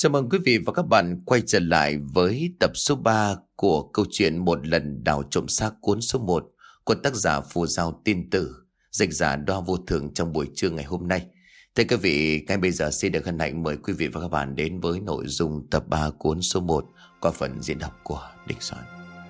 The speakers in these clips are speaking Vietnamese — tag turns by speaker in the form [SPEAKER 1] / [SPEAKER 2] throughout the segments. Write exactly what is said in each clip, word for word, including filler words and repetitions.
[SPEAKER 1] Chào mừng quý vị và các bạn quay trở lại với tập số ba của câu chuyện Một lần đào trộm xác cuốn số một của tác giả Phù Giao Tiên Tử, dịch giả Đoa Vô Thường trong buổi trưa ngày hôm nay. Thưa quý vị, ngay bây giờ xin được hân hạnh mời quý vị và các bạn đến với nội dung tập ba cuốn số một qua phần diễn đọc của Đình Soạn.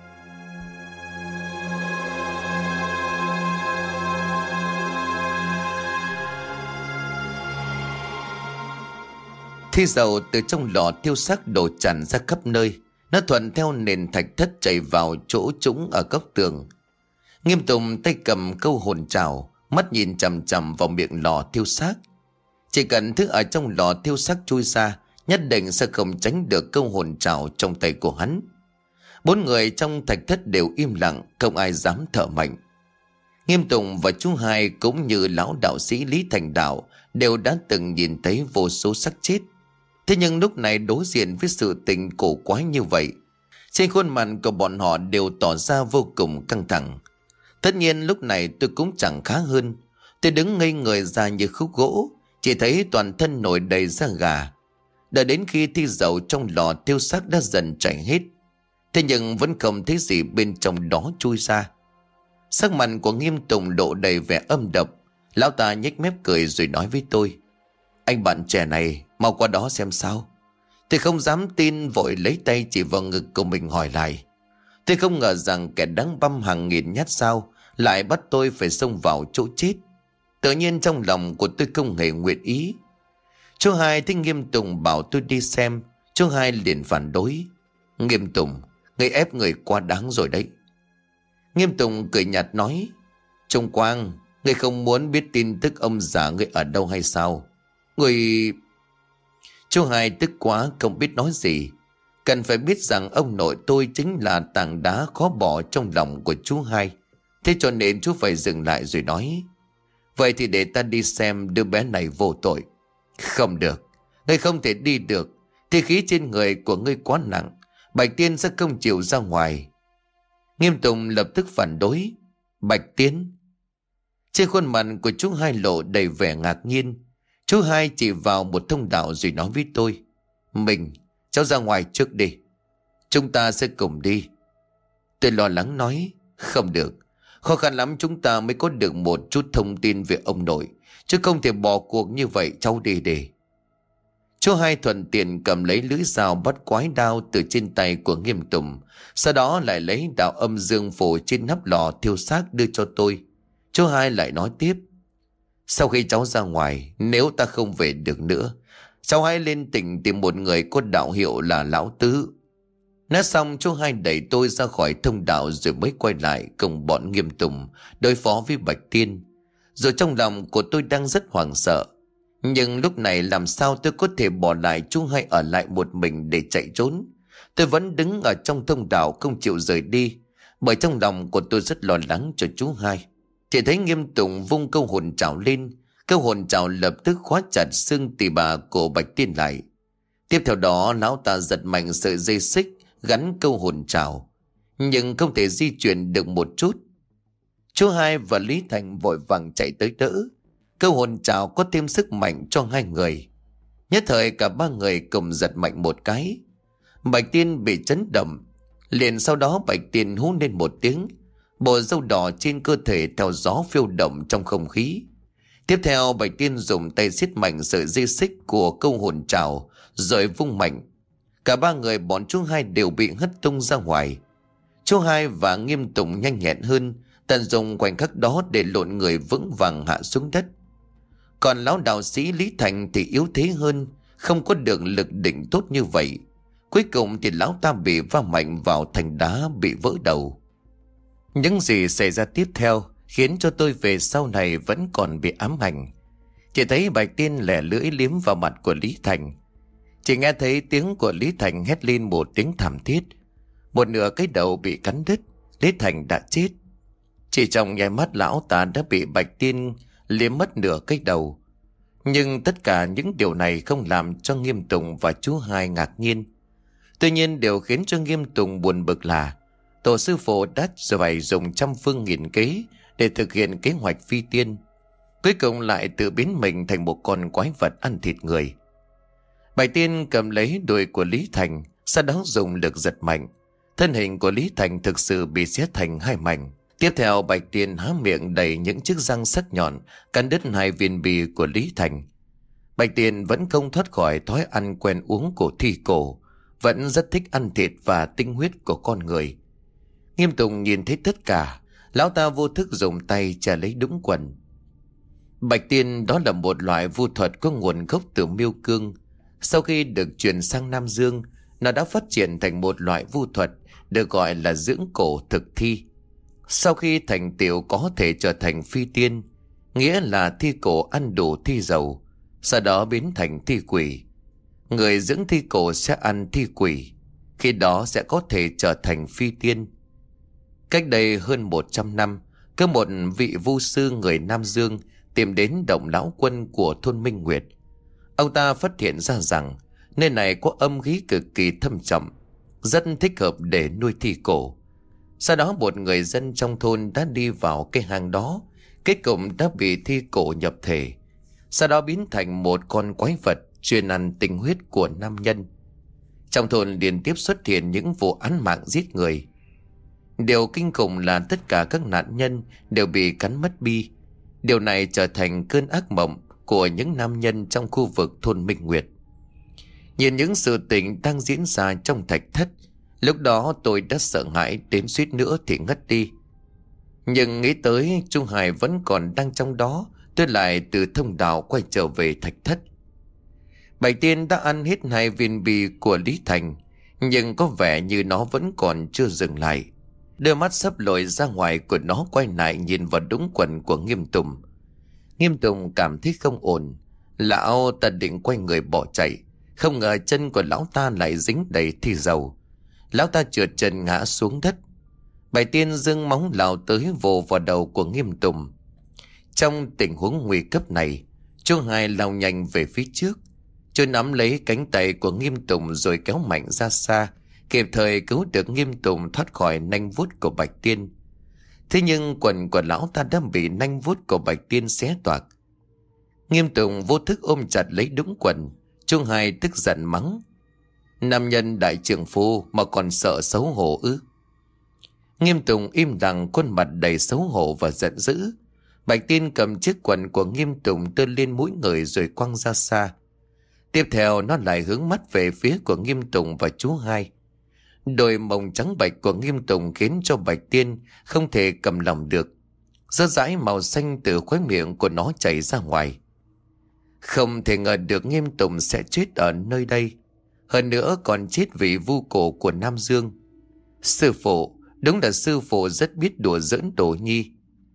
[SPEAKER 1] Thi dầu từ trong lò thiêu xác đổ tràn ra khắp nơi. Nó thuận theo nền thạch thất chảy vào chỗ trũng ở góc tường. Nghiêm Tùng tay cầm câu hồn trào, mắt nhìn chằm chằm vào miệng lò thiêu xác. Chỉ cần thứ ở trong lò thiêu xác chui ra, nhất định sẽ không tránh được câu hồn trào trong tay của hắn. Bốn người trong thạch thất đều im lặng, không ai dám thở mạnh. Nghiêm Tùng và chú Hai cũng như lão đạo sĩ Lý Thành Đạo đều đã từng nhìn thấy vô số xác chết. Thế nhưng lúc này đối diện với sự tình cổ quái như vậy, trên khuôn mặt của bọn họ đều tỏ ra vô cùng căng thẳng. Tất nhiên lúc này tôi cũng chẳng khá hơn. Tôi đứng ngây người ra như khúc gỗ, chỉ thấy toàn thân nổi đầy da gà. Đợi đến khi thi dầu trong lò thiêu xác đã dần chảy hết, thế nhưng vẫn không thấy gì bên trong đó chui ra. Sắc mặt của Nghiêm Tùng lộ đầy vẻ âm độc. Lão ta nhếch mép cười rồi nói với tôi: "Anh bạn trẻ này, mau qua đó xem sao." Tôi không dám tin, vội lấy tay chỉ vào ngực của mình hỏi lại. Tôi không ngờ rằng kẻ đáng băm hàng nghìn nhát dao lại bắt tôi phải xông vào chỗ chết. Tự nhiên trong lòng của tôi không hề nguyện ý. Chú Hai thấy Nghiêm Tùng bảo tôi đi xem, chú Hai liền phản đối: "Nghiêm Tùng, ngươi ép người quá đáng rồi đấy." Nghiêm Tùng cười nhạt nói: "Trung Quang, ngươi không muốn biết tin tức ông già ngươi ở đâu hay sao? Ngươi..." Chú Hai tức quá không biết nói gì. Cần phải biết rằng ông nội tôi chính là tảng đá khó bỏ trong lòng của chú Hai. Thế cho nên chú phải dừng lại rồi nói: "Vậy thì để ta đi xem đứa bé này vô tội." "Không được, ngươi không thể đi được. Thi khí trên người của ngươi quá nặng, Bạch Tiên sẽ không chịu ra ngoài." Nghiêm Tùng lập tức phản đối: "Bạch Tiên?" Trên khuôn mặt của chú Hai lộ đầy vẻ ngạc nhiên. Chú Hai chỉ vào một thông đạo rồi nói với tôi: "Mình, cháu ra ngoài trước đi, chúng ta sẽ cùng đi." Tôi lo lắng nói: "Không được, khó khăn lắm chúng ta mới có được một chút thông tin về ông nội, chứ không thể bỏ cuộc như vậy, cháu đi đi." Chú Hai thuận tiện cầm lấy lưỡi dao bắt quái đao từ trên tay của Nghiêm Tùng, sau đó lại lấy đạo âm dương phù trên nắp lò thiêu xác đưa cho tôi. Chú Hai lại nói tiếp: "Sau khi cháu ra ngoài, nếu ta không về được nữa, cháu hãy lên tỉnh tìm một người có đạo hiệu là Lão Tứ." Nói xong chú Hai đẩy tôi ra khỏi thông đạo rồi mới quay lại cùng bọn Nghiêm Tùng đối phó với Bạch Tiên. Rồi trong lòng của tôi đang rất hoảng sợ. Nhưng lúc này làm sao tôi có thể bỏ lại chú Hai ở lại một mình để chạy trốn. Tôi vẫn đứng ở trong thông đạo không chịu rời đi, bởi trong lòng của tôi rất lo lắng cho chú Hai. Chỉ thấy Nghiêm Tùng vung câu hồn trảo lên, câu hồn trảo lập tức khóa chặt xương tỳ bà của Bạch Tiên lại. Tiếp theo đó lão ta giật mạnh sợi dây xích gắn câu hồn trảo, nhưng không thể di chuyển được một chút. Chú Hai và Lý Thành vội vàng chạy tới đỡ. Câu hồn trảo có thêm sức mạnh cho hai người. Nhất thời cả ba người cùng giật mạnh một cái. Bạch Tiên bị chấn động. Liền sau đó Bạch Tiên hú lên một tiếng, bộ râu đỏ trên cơ thể theo gió phiêu động trong không khí. Tiếp theo Bạch Tiên dùng tay siết mạnh sợi dây xích của câu hồn trảo rồi vung mạnh. Cả ba người bọn chú Hai đều bị hất tung ra ngoài. Chú Hai và Nghiêm Tùng nhanh nhẹn hơn, tận dụng khoảnh khắc đó để lộn người vững vàng hạ xuống đất. Còn lão đạo sĩ Lý Thành thì yếu thế hơn, không có được lực đỉnh tốt như vậy. Cuối cùng thì lão ta bị va mạnh vào thành đá, bị vỡ đầu. Những gì xảy ra tiếp theo khiến cho tôi về sau này vẫn còn bị ám ảnh. Chỉ thấy Bạch Tiên lẻ lưỡi liếm vào mặt của Lý Thành. Chỉ nghe thấy tiếng của Lý Thành hét lên một tiếng thảm thiết. Một nửa cái đầu bị cắn đứt, Lý Thành đã chết. Chỉ trong nháy mắt lão ta đã bị Bạch Tiên liếm mất nửa cái đầu. Nhưng tất cả những điều này không làm cho Nghiêm Tùng và chú Hai ngạc nhiên. Tuy nhiên điều khiến cho Nghiêm Tùng buồn bực là tổ sư phụ đã phải dùng trăm phương nghìn kế để thực hiện kế hoạch phi tiên, cuối cùng lại tự biến mình thành một con quái vật ăn thịt người. Bạch Tiên cầm lấy đùi của Lý Thành, sau đó dùng lực giật mạnh. Thân hình của Lý Thành thực sự bị xé thành hai mảnh. Tiếp theo Bạch Tiên há miệng đầy những chiếc răng sắc nhọn cắn đứt hai viên bi của Lý Thành. Bạch Tiên vẫn không thoát khỏi thói ăn quen uống của thi cổ, vẫn rất thích ăn thịt và tinh huyết của con người. Nghiêm Tùng nhìn thấy tất cả, lão ta vô thức dùng tay chà lấy đúng quần. Bạch Tiên đó là một loại vu thuật có nguồn gốc từ Miêu Cương. Sau khi được chuyển sang Nam Dương, nó đã phát triển thành một loại vu thuật được gọi là dưỡng cổ thực thi. Sau khi thành tựu có thể trở thành phi tiên, nghĩa là thi cổ ăn đủ thi dầu, sau đó biến thành thi quỷ. Người dưỡng thi cổ sẽ ăn thi quỷ, khi đó sẽ có thể trở thành phi tiên. Cách đây hơn một trăm năm, có một vị vu sư người Nam Dương tìm đến động lão quân của thôn Minh Nguyệt. Ông ta phát hiện ra rằng nơi này có âm khí cực kỳ thâm trầm, rất thích hợp để nuôi thi cổ. Sau đó một người dân trong thôn đã đi vào cái hang đó, kết cục đã bị thi cổ nhập thể, sau đó biến thành một con quái vật chuyên ăn tinh huyết của nam nhân. Trong thôn liên tiếp xuất hiện những vụ án mạng giết người. Điều kinh khủng là tất cả các nạn nhân đều bị cắn mất bi. Điều này trở thành cơn ác mộng của những nam nhân trong khu vực thôn Minh Nguyệt. Nhìn những sự tình đang diễn ra trong thạch thất, lúc đó tôi đã sợ hãi đến suýt nữa thì ngất đi. Nhưng nghĩ tới Trung Hải vẫn còn đang trong đó, tôi lại từ thông đạo quay trở về thạch thất. Bạch Tiên đã ăn hết hai viên bi của Lý Thành, nhưng có vẻ như nó vẫn còn chưa dừng lại. Đôi mắt sắp lồi ra ngoài của nó quay lại nhìn vào đúng quần của Nghiêm Tùng. Nghiêm Tùng cảm thấy không ổn. Lão ta định quay người bỏ chạy, không ngờ chân của lão ta lại dính đầy thi dầu. Lão ta trượt chân ngã xuống đất. Bạch Tiên giương móng lao tới vồ vào đầu của Nghiêm Tùng. Trong tình huống nguy cấp này, chú Hai lao nhanh về phía trước. Chú nắm lấy cánh tay của Nghiêm Tùng rồi kéo mạnh ra xa, kịp thời cứu được Nghiêm Tùng thoát khỏi nanh vuốt của Bạch Tiên. Thế nhưng quần của lão ta đã bị nanh vuốt của Bạch Tiên xé toạc. Nghiêm Tùng vô thức ôm chặt lấy đúng quần. Chú Hai tức giận mắng: "Nam nhân đại trưởng phu mà còn sợ xấu hổ ư?" Nghiêm Tùng im lặng, khuôn mặt đầy xấu hổ và giận dữ. Bạch Tiên cầm chiếc quần của Nghiêm Tùng tơ lên mũi người rồi quăng ra xa. Tiếp theo nó lại hướng mắt về phía của Nghiêm Tùng và chú Hai. Đôi mông trắng bạch của Nghiêm Tùng khiến cho Bạch Tiên không thể cầm lòng được. Rớt rãi màu xanh từ khóe miệng của nó chảy ra ngoài. Không thể ngờ được Nghiêm Tùng sẽ chết ở nơi đây, hơn nữa còn chết vì vu cổ của Nam Dương. Sư phụ, đúng là sư phụ rất biết đùa giỡn Đồ Nhi.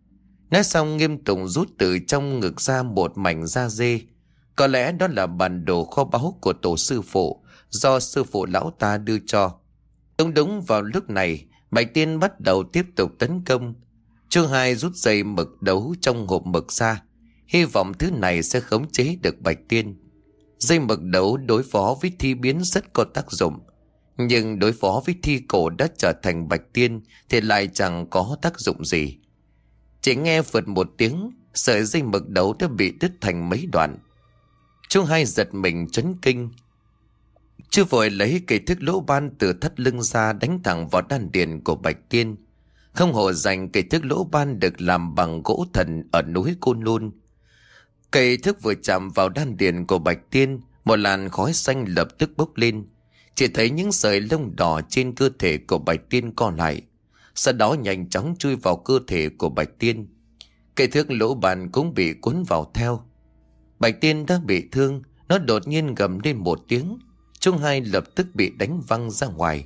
[SPEAKER 1] Nói xong Nghiêm Tùng rút từ trong ngực ra một mảnh da dê. Có lẽ đó là bản đồ kho báu của tổ sư phụ, do sư phụ lão ta đưa cho. Đúng đúng vào lúc này, Bạch Tiên bắt đầu tiếp tục tấn công. Chú Hai rút dây mực đấu trong hộp mực ra, hy vọng thứ này sẽ khống chế được Bạch Tiên. Dây mực đấu đối phó với thi biến rất có tác dụng, nhưng đối phó với thi cổ đã trở thành Bạch Tiên thì lại chẳng có tác dụng gì. Chỉ nghe phượt một tiếng, sợi dây mực đấu đã bị đứt thành mấy đoạn. Chú Hai giật mình chấn kinh. Chú vội lấy cây thước lỗ ban từ thắt lưng ra đánh thẳng vào đan điền của Bạch Tiên. Không hổ danh cây thước lỗ ban được làm bằng gỗ thần ở núi Côn Lôn. Cây thước vừa chạm vào đan điền của Bạch Tiên, một làn khói xanh lập tức bốc lên. Chỉ thấy những sợi lông đỏ trên cơ thể của Bạch Tiên co lại, sau đó nhanh chóng chui vào cơ thể của Bạch Tiên. Cây thước lỗ ban cũng bị cuốn vào theo. Bạch Tiên đã bị thương, nó đột nhiên gầm lên một tiếng. Chú Hai lập tức bị đánh văng ra ngoài.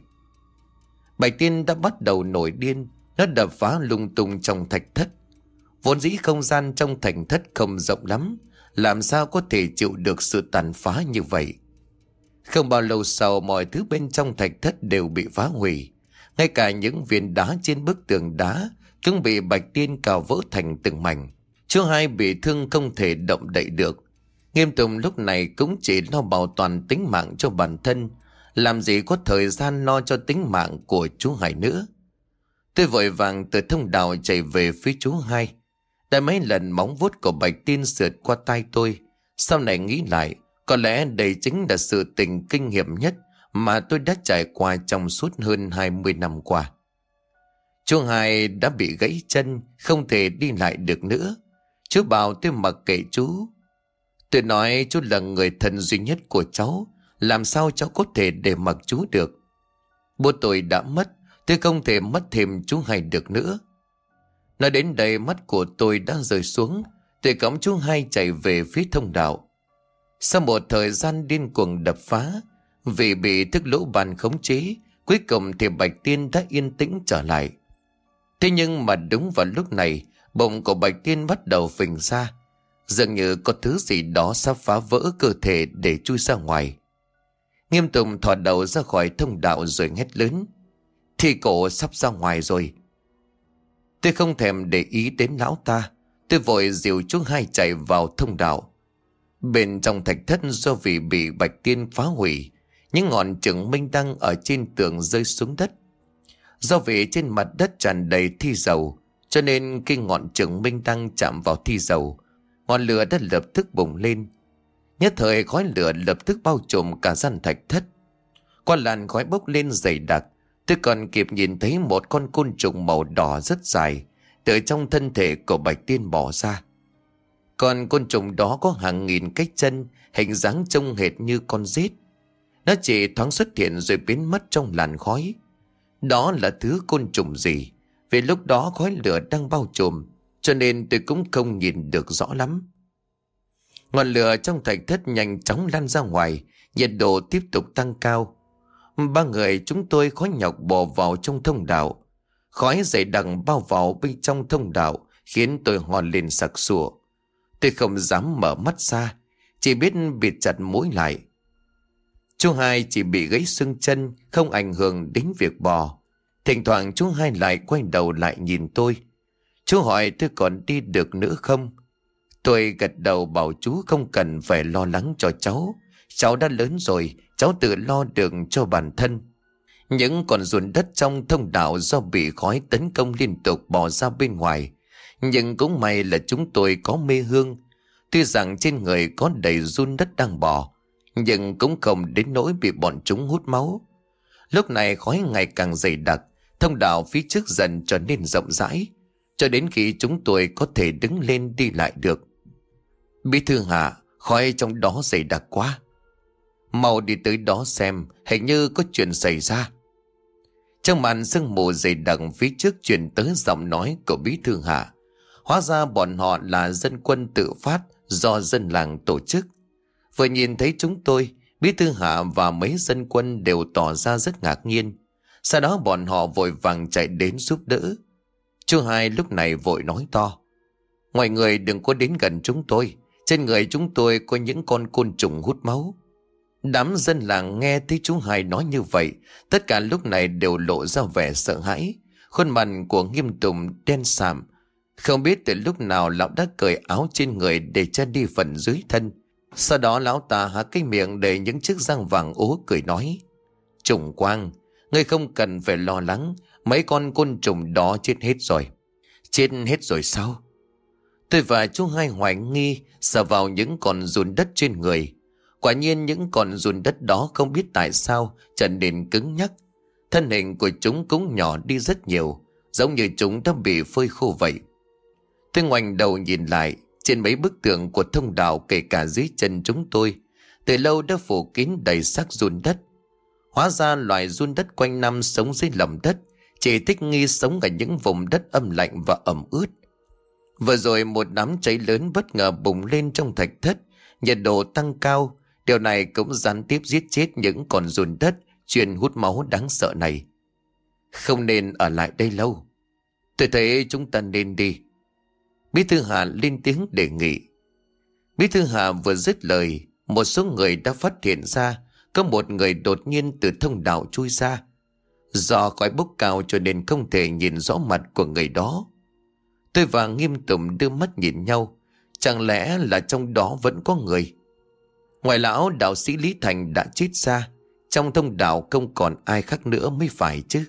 [SPEAKER 1] Bạch Tiên đã bắt đầu nổi điên, nó đập phá lung tung trong thạch thất. Vốn dĩ không gian trong thạch thất không rộng lắm, làm sao có thể chịu được sự tàn phá như vậy. Không bao lâu sau, mọi thứ bên trong thạch thất đều bị phá hủy. Ngay cả những viên đá trên bức tường đá cũng bị Bạch Tiên cào vỡ thành từng mảnh. Chú Hai bị thương không thể động đậy được. Nghiêm Tùng lúc này cũng chỉ lo bảo toàn tính mạng cho bản thân, làm gì có thời gian lo cho tính mạng của chú Hai nữa. Tôi vội vàng từ thông đạo chạy về phía chú Hai. Đã mấy lần móng vuốt của Bạch Tiên sượt qua tai tôi, sau này nghĩ lại, Có lẽ đây chính là sự tình kinh hiểm nhất mà tôi đã trải qua trong suốt hơn hai mươi năm qua. Chú Hai đã bị gãy chân, không thể đi lại được nữa. Chú bảo tôi mặc kệ chú. Tôi nói chú là người thân duy nhất của cháu, làm sao cháu có thể để mặc chú được. Bố tôi đã mất, tôi không thể mất thêm chú Hai được nữa. Nói đến đây mắt của tôi đã rơi xuống. Tôi cõng chú Hai chạy về phía thông đạo. Sau một thời gian điên cuồng đập phá, vì bị thức lỗ ban khống chế, cuối cùng thì Bạch Tiên đã yên tĩnh trở lại. Thế nhưng mà đúng vào lúc này, bụng của Bạch Tiên bắt đầu phình ra, dường như có thứ gì đó sắp phá vỡ cơ thể để chui ra ngoài. Nghiêm Tùng thò đầu ra khỏi thông đạo rồi hét lớn: Thi cổ sắp ra ngoài rồi. Tôi không thèm để ý đến lão ta, tôi vội dìu chú Hai chạy vào thông đạo. Bên trong thạch thất, do vì bị Bạch Tiên phá hủy, những ngọn trứng minh đăng ở trên tường rơi xuống đất. Do vì trên mặt đất tràn đầy thi dầu, cho nên khi ngọn trứng minh đăng chạm vào thi dầu, ngọn lửa đã lập tức bùng lên. Nhất thời khói lửa lập tức bao trùm cả gian thạch thất. Qua làn khói bốc lên dày đặc, tôi còn kịp nhìn thấy một con côn trùng màu đỏ rất dài từ trong thân thể của Bạch Tiên bò ra. Con côn trùng đó có hàng nghìn cái chân, hình dáng trông hệt như con rết. Nó chỉ thoáng xuất hiện rồi biến mất trong làn khói. Đó là thứ côn trùng gì? Vì lúc đó khói lửa đang bao trùm, cho nên tôi cũng không nhìn được rõ lắm. Ngọn lửa trong thạch thất nhanh chóng lan ra ngoài, nhiệt độ tiếp tục tăng cao. Ba người chúng tôi khó nhọc bò vào trong thông đạo. Khói dày đặc bao vào bên trong thông đạo khiến tôi hòn lên sặc sụa. Tôi không dám mở mắt ra, chỉ biết bịt chặt mũi lại. Chú Hai chỉ bị gãy xương chân, không ảnh hưởng đến việc bò. Thỉnh thoảng chú Hai lại quay đầu lại nhìn tôi. Chú hỏi tôi còn đi được nữa không? Tôi gật đầu bảo chú không cần phải lo lắng cho cháu. Cháu đã lớn rồi, cháu tự lo được cho bản thân. Những con ruồi đất trong thông đạo do bị khói tấn công liên tục bò ra bên ngoài. Nhưng cũng may là chúng tôi có mê hương. Tuy rằng trên người có đầy giun đất đang bò, nhưng cũng không đến nỗi bị bọn chúng hút máu. Lúc này khói ngày càng dày đặc, thông đạo phía trước dần trở nên rộng rãi, cho đến khi chúng tôi có thể đứng lên đi lại được. Bí thư Hạ, khói trong đó dày đặc quá. Mau đi tới đó xem, hình như có chuyện xảy ra. Trong màn sương mù dày đặc phía trước truyền tới giọng nói của Bí thư Hạ. Hóa ra bọn họ là dân quân tự phát do dân làng tổ chức. Vừa nhìn thấy chúng tôi, Bí thư Hạ và mấy dân quân đều tỏ ra rất ngạc nhiên. Sau đó bọn họ vội vàng chạy đến giúp đỡ. Chú Hai lúc này vội nói to: Mọi người đừng có đến gần chúng tôi, trên người chúng tôi có những con côn trùng hút máu. Đám dân làng nghe thấy chú Hai nói như vậy, tất cả lúc này đều lộ ra vẻ sợ hãi. Khuôn mặt của Nghiêm Tùng đen sạm. Không biết từ lúc nào lão đã cởi áo trên người để che đi phần dưới thân. Sau đó lão ta há cái miệng đầy những chiếc răng vàng ố cười nói: Trùng Quang, ngươi không cần phải lo lắng, mấy con côn trùng đó chết hết rồi. Chết hết rồi sao? Tôi và chú Hai hoài nghi sờ vào những con giun đất trên người. Quả nhiên những con giun đất đó không biết tại sao trở nên cứng nhắc. Thân hình của chúng cũng nhỏ đi rất nhiều, giống như chúng đã bị phơi khô vậy. Tôi ngoảnh đầu nhìn lại, trên mấy bức tường của thông đạo kể cả dưới chân chúng tôi, từ lâu đã phủ kín đầy xác giun đất. Hóa ra loài giun đất quanh năm sống dưới lòng đất, chỉ thích nghi sống ở những vùng đất âm lạnh và ẩm ướt. Vừa rồi một đám cháy lớn bất ngờ bùng lên trong thạch thất, nhiệt độ tăng cao. Điều này cũng gián tiếp giết chết những con giun đất chuyên hút máu đáng sợ này. Không nên ở lại đây lâu. Tôi thấy chúng ta nên đi. Bí thư Hạ lên tiếng đề nghị. Bí thư Hạ vừa dứt lời, một số người đã phát hiện ra có một người đột nhiên từ thông đạo chui ra. Do khói bốc cao cho nên không thể nhìn rõ mặt của người đó. Tôi và Nghiêm Tùng đưa mắt nhìn nhau. Chẳng lẽ là trong đó vẫn có người? Ngoài lão đạo sĩ Lý Thành đã chết ra, trong thông đạo không còn ai khác nữa mới phải chứ.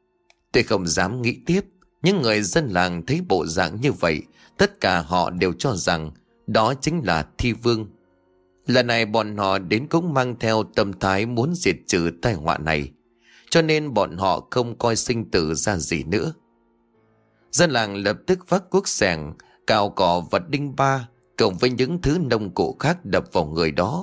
[SPEAKER 1] Tôi không dám nghĩ tiếp. Những người dân làng thấy bộ dạng như vậy, tất cả họ đều cho rằng đó chính là Thi Vương. Lần này bọn họ đến cũng mang theo tâm thái muốn diệt trừ tai họa này, cho nên bọn họ không coi sinh tử ra gì nữa. Dân làng lập tức vác cuốc xẻng, cào cỏ và đinh ba cộng với những thứ nông cụ khác đập vào người đó.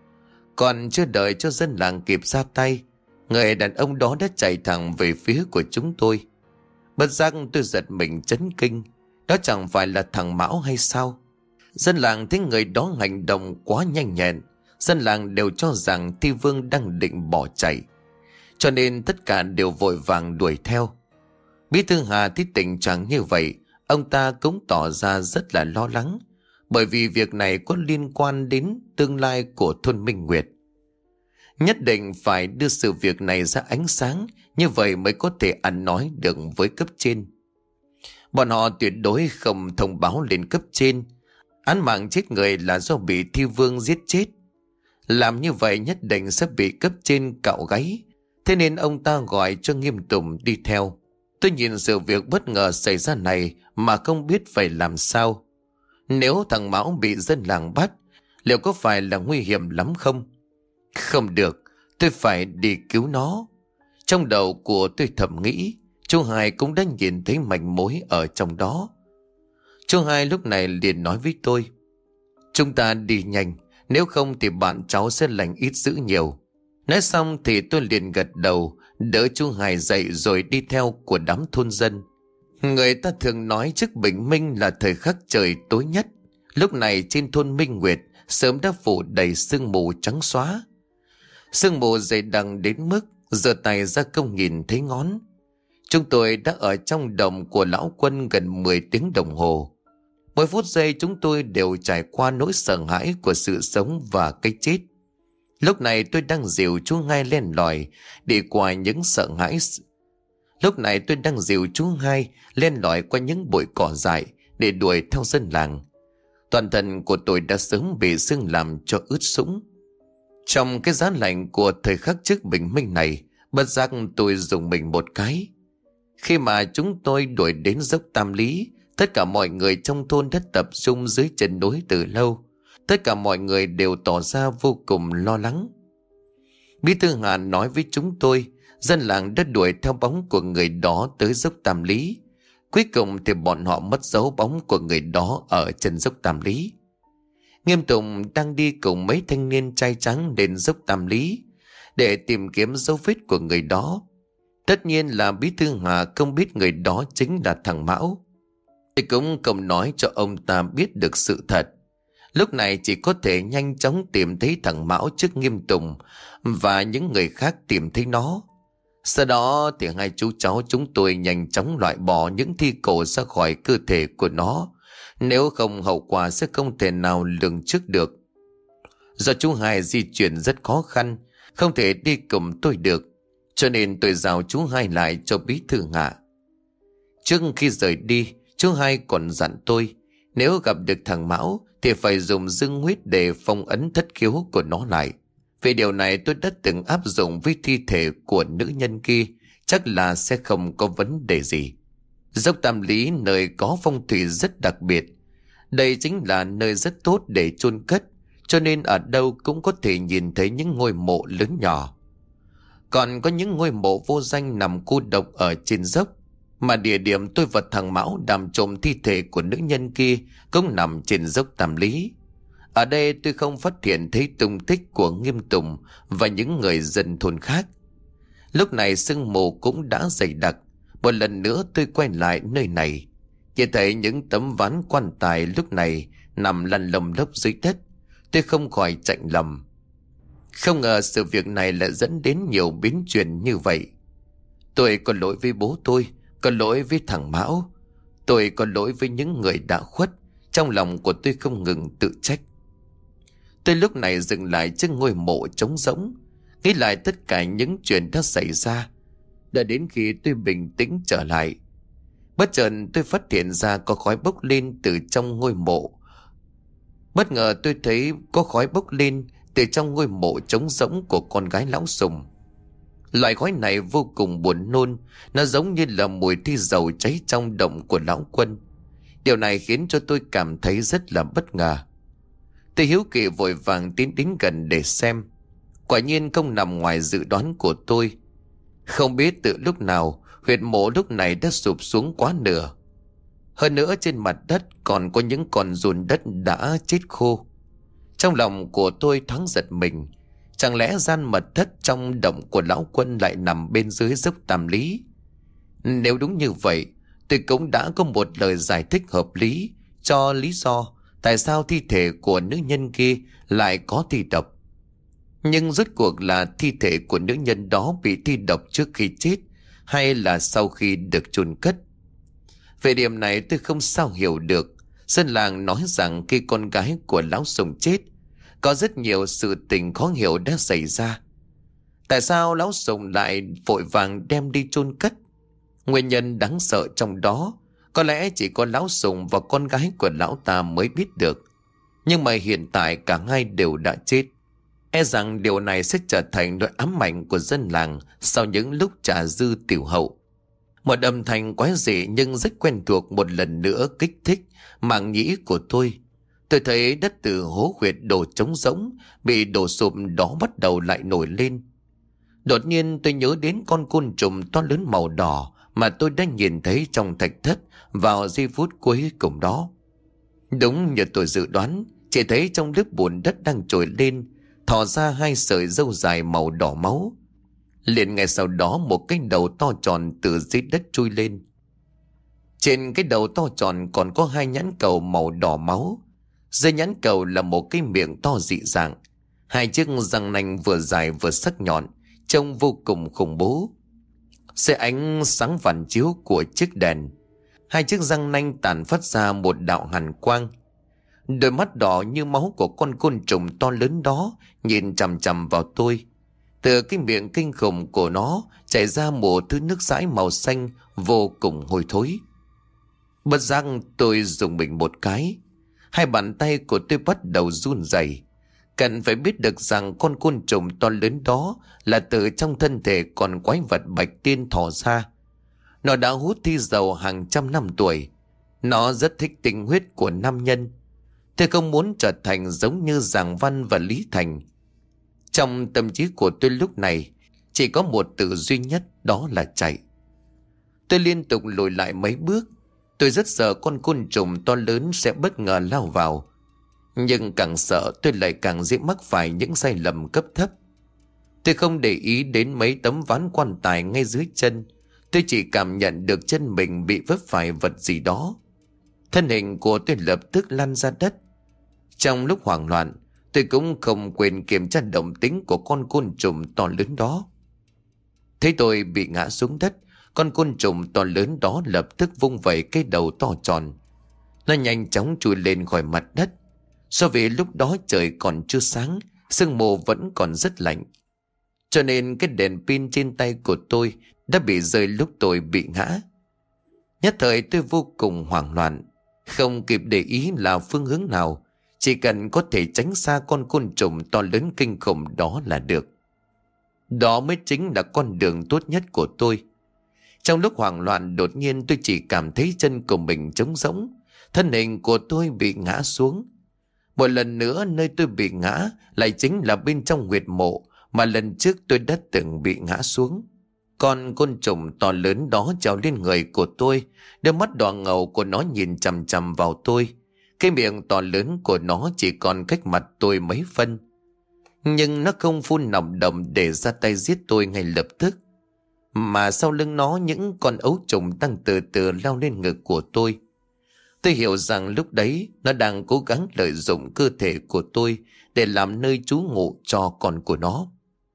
[SPEAKER 1] Còn chưa đợi cho dân làng kịp ra tay, người đàn ông đó đã chạy thẳng về phía của chúng tôi. Bất giác tôi giật mình chấn kinh, đó chẳng phải là thằng Mão hay sao? Dân làng thấy người đó hành động quá nhanh nhẹn, dân làng đều cho rằng Thi Vương đang định bỏ chạy, cho nên tất cả đều vội vàng đuổi theo. Bí thư Hà thấy tình trạng như vậy, ông ta cũng tỏ ra rất là lo lắng, bởi vì việc này có liên quan đến tương lai của thôn Minh Nguyệt. Nhất định phải đưa sự việc này ra ánh sáng, như vậy mới có thể ăn nói được với cấp trên. Bọn họ tuyệt đối không thông báo lên cấp trên án mạng chết người là do bị Thi Vương giết chết. Làm như vậy nhất định sẽ bị cấp trên cạo gáy, thế nên ông ta gọi cho Nghiêm Tùng đi theo. Tôi nhìn sự việc bất ngờ xảy ra này mà không biết phải làm sao. Nếu thằng Mão bị dân làng bắt, liệu có phải là nguy hiểm lắm không? Không được, tôi phải đi cứu nó. Trong đầu của tôi thầm nghĩ, chú Hai cũng đã nhìn thấy manh mối ở trong đó. Chú Hai lúc này liền nói với tôi, chúng ta đi nhanh, nếu không thì bạn cháu sẽ lành ít dữ nhiều. Nói xong thì tôi liền gật đầu, đỡ chú Hai dậy rồi đi theo của đám thôn dân. Người ta thường nói trước bình minh là thời khắc trời tối nhất. Lúc này trên thôn Minh Nguyệt sớm đã phủ đầy sương mù trắng xóa. Sương mù dày đặc đến mức giơ tay ra không nhìn thấy ngón. Chúng tôi đã ở trong đồng của lão Quân gần mười tiếng đồng hồ. Mỗi phút giây chúng tôi đều trải qua nỗi sợ hãi của sự sống và cái chết. Lúc này tôi đang dìu chú Hai len lỏi đi qua những sợ hãi. Lúc này tôi đang dìu chú Hai len lỏi qua những bụi cỏ dại để đuổi theo dân làng. Toàn thân của tôi đã sớm bị sương làm cho ướt sũng. Trong cái giá lạnh của thời khắc trước bình minh này, bất giác tôi dùng mình một cái. Khi mà chúng tôi đuổi đến dốc Tam Lý, tất cả mọi người trong thôn đã tập trung dưới chân núi từ lâu. Tất cả mọi người đều tỏ ra vô cùng lo lắng. Bí thư Hà nói với chúng tôi, dân làng đã đuổi theo bóng của người đó tới dốc Tam Lý. Cuối cùng thì bọn họ mất dấu bóng của người đó ở chân dốc Tam Lý. Nghiêm Tùng đang đi cùng mấy thanh niên trai trắng đến dốc Tam Lý để tìm kiếm dấu vết của người đó. Tất nhiên là Bí thư Hà không biết người đó chính là thằng Mão. Thì cũng không nói cho ông ta biết được sự thật. Lúc này chỉ có thể nhanh chóng tìm thấy thằng Mão trước Nghiêm Tùng và những người khác tìm thấy nó. Sau đó thì hai chú cháu chúng tôi nhanh chóng loại bỏ những thi cổ ra khỏi cơ thể của nó. Nếu không hậu quả sẽ không thể nào lường trước được. Do chú Hai di chuyển rất khó khăn, không thể đi cùng tôi được, cho nên tôi giao chú Hai lại cho Bí thư Hạ. Trước khi rời đi, chú Hai còn dặn tôi, nếu gặp được thằng Mão thì phải dùng dương huyết để phong ấn thất khiếu của nó lại. Vì điều này tôi đã từng áp dụng với thi thể của nữ nhân kia, chắc là sẽ không có vấn đề gì. Dốc Tam Lý nơi có phong thủy rất đặc biệt. Đây chính là nơi rất tốt để chôn cất, cho nên ở đâu cũng có thể nhìn thấy những ngôi mộ lớn nhỏ. Còn có những ngôi mộ vô danh nằm cô độc ở trên dốc, mà địa điểm tôi và thằng Mão đàm trộm thi thể của nữ nhân kia cũng nằm trên dốc Tam Lý. Ở đây tôi không phát hiện thấy tung tích của Nghiêm Tùng và những người dân thôn khác. Lúc này sương mù cũng đã dày đặc. Một lần nữa tôi quay lại nơi này, chỉ thấy những tấm ván quan tài lúc này nằm lăn lông lốc dưới đất. Tôi không khỏi chạnh lòng. Không ngờ sự việc này lại dẫn đến nhiều biến chuyển như vậy. Tôi có lỗi với bố tôi, có lỗi với thằng Mão, tôi có lỗi với những người đã khuất. Trong lòng của tôi không ngừng tự trách. Tôi lúc này dừng lại trước ngôi mộ trống rỗng, nghĩ lại tất cả những chuyện đã xảy ra. Đã đến khi tôi bình tĩnh trở lại, bất chợt tôi phát hiện ra có khói bốc lên từ trong ngôi mộ. Bất ngờ tôi thấy có khói bốc lên từ trong ngôi mộ trống rỗng của con gái lão Sùng. Loại khói này vô cùng buồn nôn, nó giống như là mùi thi dầu cháy trong động của lão Quân. Điều này khiến cho tôi cảm thấy rất là bất ngờ. Tôi hiếu kỳ vội vàng tiến đến gần để xem. Quả nhiên không nằm ngoài dự đoán của tôi. Không biết từ lúc nào huyệt mộ lúc này đã sụp xuống quá nửa. Hơn nữa trên mặt đất còn có những con giun đất đã chết khô. Trong lòng của tôi thoáng giật mình. Chẳng lẽ gian mật thất trong động của lão Quân lại nằm bên dưới dốc Tam Lý? Nếu đúng như vậy, tôi cũng đã có một lời giải thích hợp lý cho lý do tại sao thi thể của nữ nhân kia lại có thi độc. Nhưng rốt cuộc là thi thể của nữ nhân đó bị thi độc trước khi chết hay là sau khi được chôn cất? Về điểm này tôi không sao hiểu được. Dân làng nói rằng khi con gái của lão Sùng chết, có rất nhiều sự tình khó hiểu đã xảy ra. Tại sao lão Sùng lại vội vàng đem đi chôn cất? Nguyên nhân đáng sợ trong đó có lẽ chỉ có lão Sùng và con gái của lão ta mới biết được. Nhưng mà hiện tại cả hai đều đã chết. E rằng điều này sẽ trở thành nỗi ám ảnh của dân làng sau những lúc trà dư tiểu hậu. Một âm thanh quái dị nhưng rất quen thuộc một lần nữa kích thích màng nhĩ của tôi. Tôi thấy đất từ hố huyệt đổ trống rỗng bị đổ sụp đó bắt đầu lại nổi lên. Đột nhiên tôi nhớ đến con côn trùng to lớn màu đỏ mà tôi đã nhìn thấy trong thạch thất vào giây phút cuối cùng đó. Đúng như tôi dự đoán, chỉ thấy trong lớp bùn đất đang trồi lên thò ra hai sợi râu dài màu đỏ máu. Liền ngay sau đó một cái đầu to tròn từ dưới đất trôi lên. Trên cái đầu to tròn còn có hai nhãn cầu màu đỏ máu. Dưới nhãn cầu là một cái miệng to dị dạng. Hai chiếc răng nanh vừa dài vừa sắc nhọn, trông vô cùng khủng bố. Dưới ánh sáng phản chiếu của chiếc đèn, hai chiếc răng nanh tản phát ra một đạo hàn quang. Đôi mắt đỏ như máu của con côn trùng to lớn đó nhìn chằm chằm vào tôi. Từ cái miệng kinh khủng của nó chảy ra một thứ nước dãi màu xanh vô cùng hôi thối. Bất giác tôi dùng mình một cái. Hai bàn tay của tôi bắt đầu run rẩy. Cần phải biết được rằng con côn trùng to lớn đó là từ trong thân thể con quái vật bạch tiên thò ra. Nó đã hút thi dầu hàng trăm năm tuổi. Nó rất thích tinh huyết của nam nhân. Tôi không muốn trở thành giống như Giàng Văn và Lý Thành. Trong tâm trí của tôi lúc này chỉ có một từ duy nhất, đó là chạy. Tôi liên tục lùi lại mấy bước. Tôi rất sợ con côn trùng to lớn sẽ bất ngờ lao vào. Nhưng càng sợ tôi lại càng dễ mắc phải những sai lầm cấp thấp. Tôi không để ý đến mấy tấm ván quan tài ngay dưới chân. Tôi chỉ cảm nhận được chân mình bị vấp phải vật gì đó. Thân hình của tôi lập tức lăn ra đất. Trong lúc hoảng loạn, tôi cũng không quên kiểm tra động tĩnh của con côn trùng to lớn đó. Thấy tôi bị ngã xuống đất, con côn trùng to lớn đó lập tức vung vẩy cái đầu to tròn. Nó nhanh chóng chui lên khỏi mặt đất. Do vì lúc đó trời còn chưa sáng, sương mù vẫn còn rất lạnh, cho nên cái đèn pin trên tay của tôi đã bị rơi lúc tôi bị ngã. Nhất thời tôi vô cùng hoảng loạn, không kịp để ý là phương hướng nào, chỉ cần có thể tránh xa con côn trùng to lớn kinh khủng đó là được. Đó mới chính là con đường tốt nhất của tôi. Trong lúc hoảng loạn, đột nhiên tôi chỉ cảm thấy chân của mình trống rỗng, thân hình của tôi bị ngã xuống. Một lần nữa nơi tôi bị ngã lại chính là bên trong huyệt mộ mà lần trước tôi đã từng bị ngã xuống. Con côn trùng to lớn đó trèo lên người của tôi, đôi mắt đỏ ngầu của nó nhìn chằm chằm vào tôi. Cái miệng to lớn của nó chỉ còn cách mặt tôi mấy phân. Nhưng nó không phun nòng độc để ra tay giết tôi ngay lập tức, mà sau lưng nó những con ấu trùng đang từ từ lao lên ngực của tôi. Tôi hiểu rằng lúc đấy nó đang cố gắng lợi dụng cơ thể của tôi để làm nơi trú ngụ cho con của nó.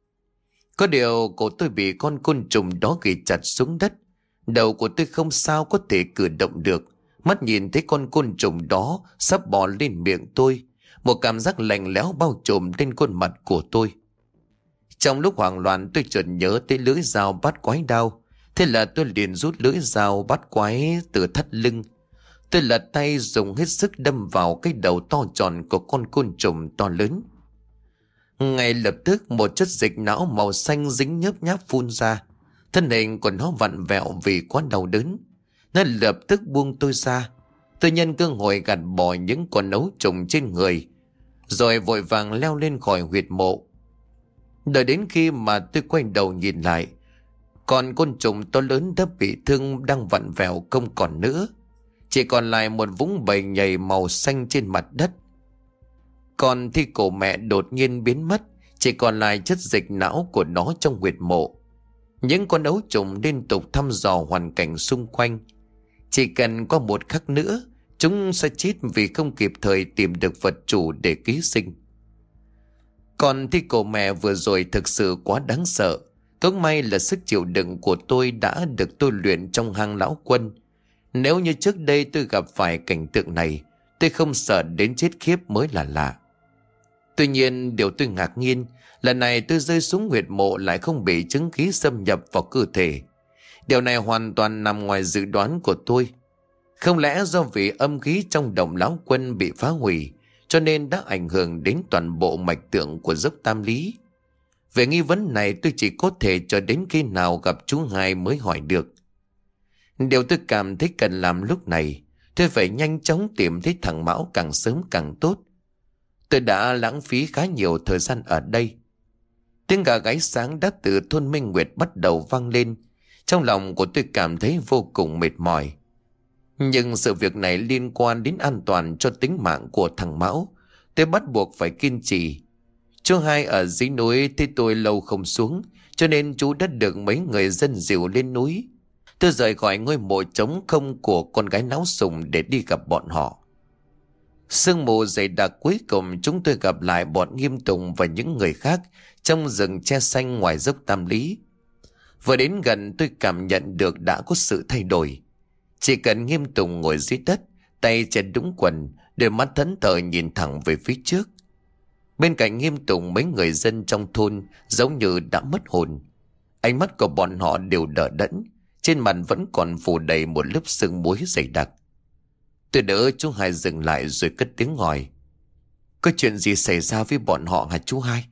[SPEAKER 1] Có điều cổ tôi bị con côn trùng đó ghi chặt xuống đất. Đầu của tôi không sao có thể cử động được. Mắt nhìn thấy con côn trùng đó sắp bò lên miệng tôi. Một cảm giác lạnh lẽo bao trùm lên khuôn mặt của tôi. Trong lúc hoảng loạn tôi chợt nhớ tới lưỡi dao bát quái đao. Thế là tôi liền rút lưỡi dao bát quái từ thắt lưng. Tôi lật tay dùng hết sức đâm vào cái đầu to tròn của con côn trùng to lớn. Ngay lập tức một chất dịch não màu xanh dính nhớp nháp phun ra. Thân hình của nó vặn vẹo vì quá đau đớn. Nó lập tức buông tôi ra. Tôi nhân cơ hội gạt bỏ những con ấu trùng trên người, rồi vội vàng leo lên khỏi huyệt mộ. Đợi đến khi mà tôi quay đầu nhìn lại, còn côn trùng to lớn đã bị thương đang vặn vẹo không còn nữa, chỉ còn lại một vũng bầy nhầy màu xanh trên mặt đất. Còn thi cổ mẹ đột nhiên biến mất, chỉ còn lại chất dịch não của nó trong huyệt mộ. Những con ấu trùng liên tục thăm dò hoàn cảnh xung quanh. Chỉ cần qua một khắc nữa, chúng sẽ chết vì không kịp thời tìm được vật chủ để ký sinh. Còn thi cổ mẹ vừa rồi thực sự quá đáng sợ. Cũng may là sức chịu đựng của tôi đã được tôi luyện trong hang lão quân. Nếu như trước đây tôi gặp phải cảnh tượng này, tôi không sợ đến chết khiếp mới là lạ. Tuy nhiên điều tôi ngạc nhiên, lần này tôi rơi xuống huyệt mộ lại không bị chứng khí xâm nhập vào cơ thể. Điều này hoàn toàn nằm ngoài dự đoán của tôi. Không lẽ do vì âm khí trong động lão quân bị phá hủy, cho nên đã ảnh hưởng đến toàn bộ mạch tượng của dốc Tam Lý? Về nghi vấn này tôi chỉ có thể cho đến khi nào gặp chú Hai mới hỏi được. Điều tôi cảm thấy cần làm lúc này, tôi phải nhanh chóng tìm thấy thằng Mão càng sớm càng tốt. Tôi đã lãng phí khá nhiều thời gian ở đây. Tiếng gà gáy sáng đã từ thôn Minh Nguyệt bắt đầu vang lên. Trong lòng của tôi cảm thấy vô cùng mệt mỏi. Nhưng sự việc này liên quan đến an toàn cho tính mạng của thằng Mão, tôi bắt buộc phải kiên trì. Chú Hai ở dưới núi thấy tôi lâu không xuống, cho nên chú đã được mấy người dân dìu lên núi. Tôi rời khỏi ngôi mộ trống không của con gái Lão Sùng để đi gặp bọn họ. Sương mù dày đặc, cuối cùng chúng tôi gặp lại bọn Nghiêm Tùng và những người khác trong rừng tre xanh ngoài dốc Tam Lý. Vừa đến gần tôi cảm nhận được đã có sự thay đổi. Chỉ cần Nghiêm Tùng ngồi dưới đất, tay chèn đúng quần, đôi mắt thẫn thờ nhìn thẳng về phía trước. Bên cạnh Nghiêm Tùng, mấy người dân trong thôn giống như đã mất hồn. Ánh mắt của bọn họ đều đờ đẫn, trên mặt vẫn còn phủ đầy một lớp sương muối dày đặc. Tôi đỡ chú Hai dừng lại rồi cất tiếng hỏi: "Có chuyện gì xảy ra với bọn họ hả chú Hai?"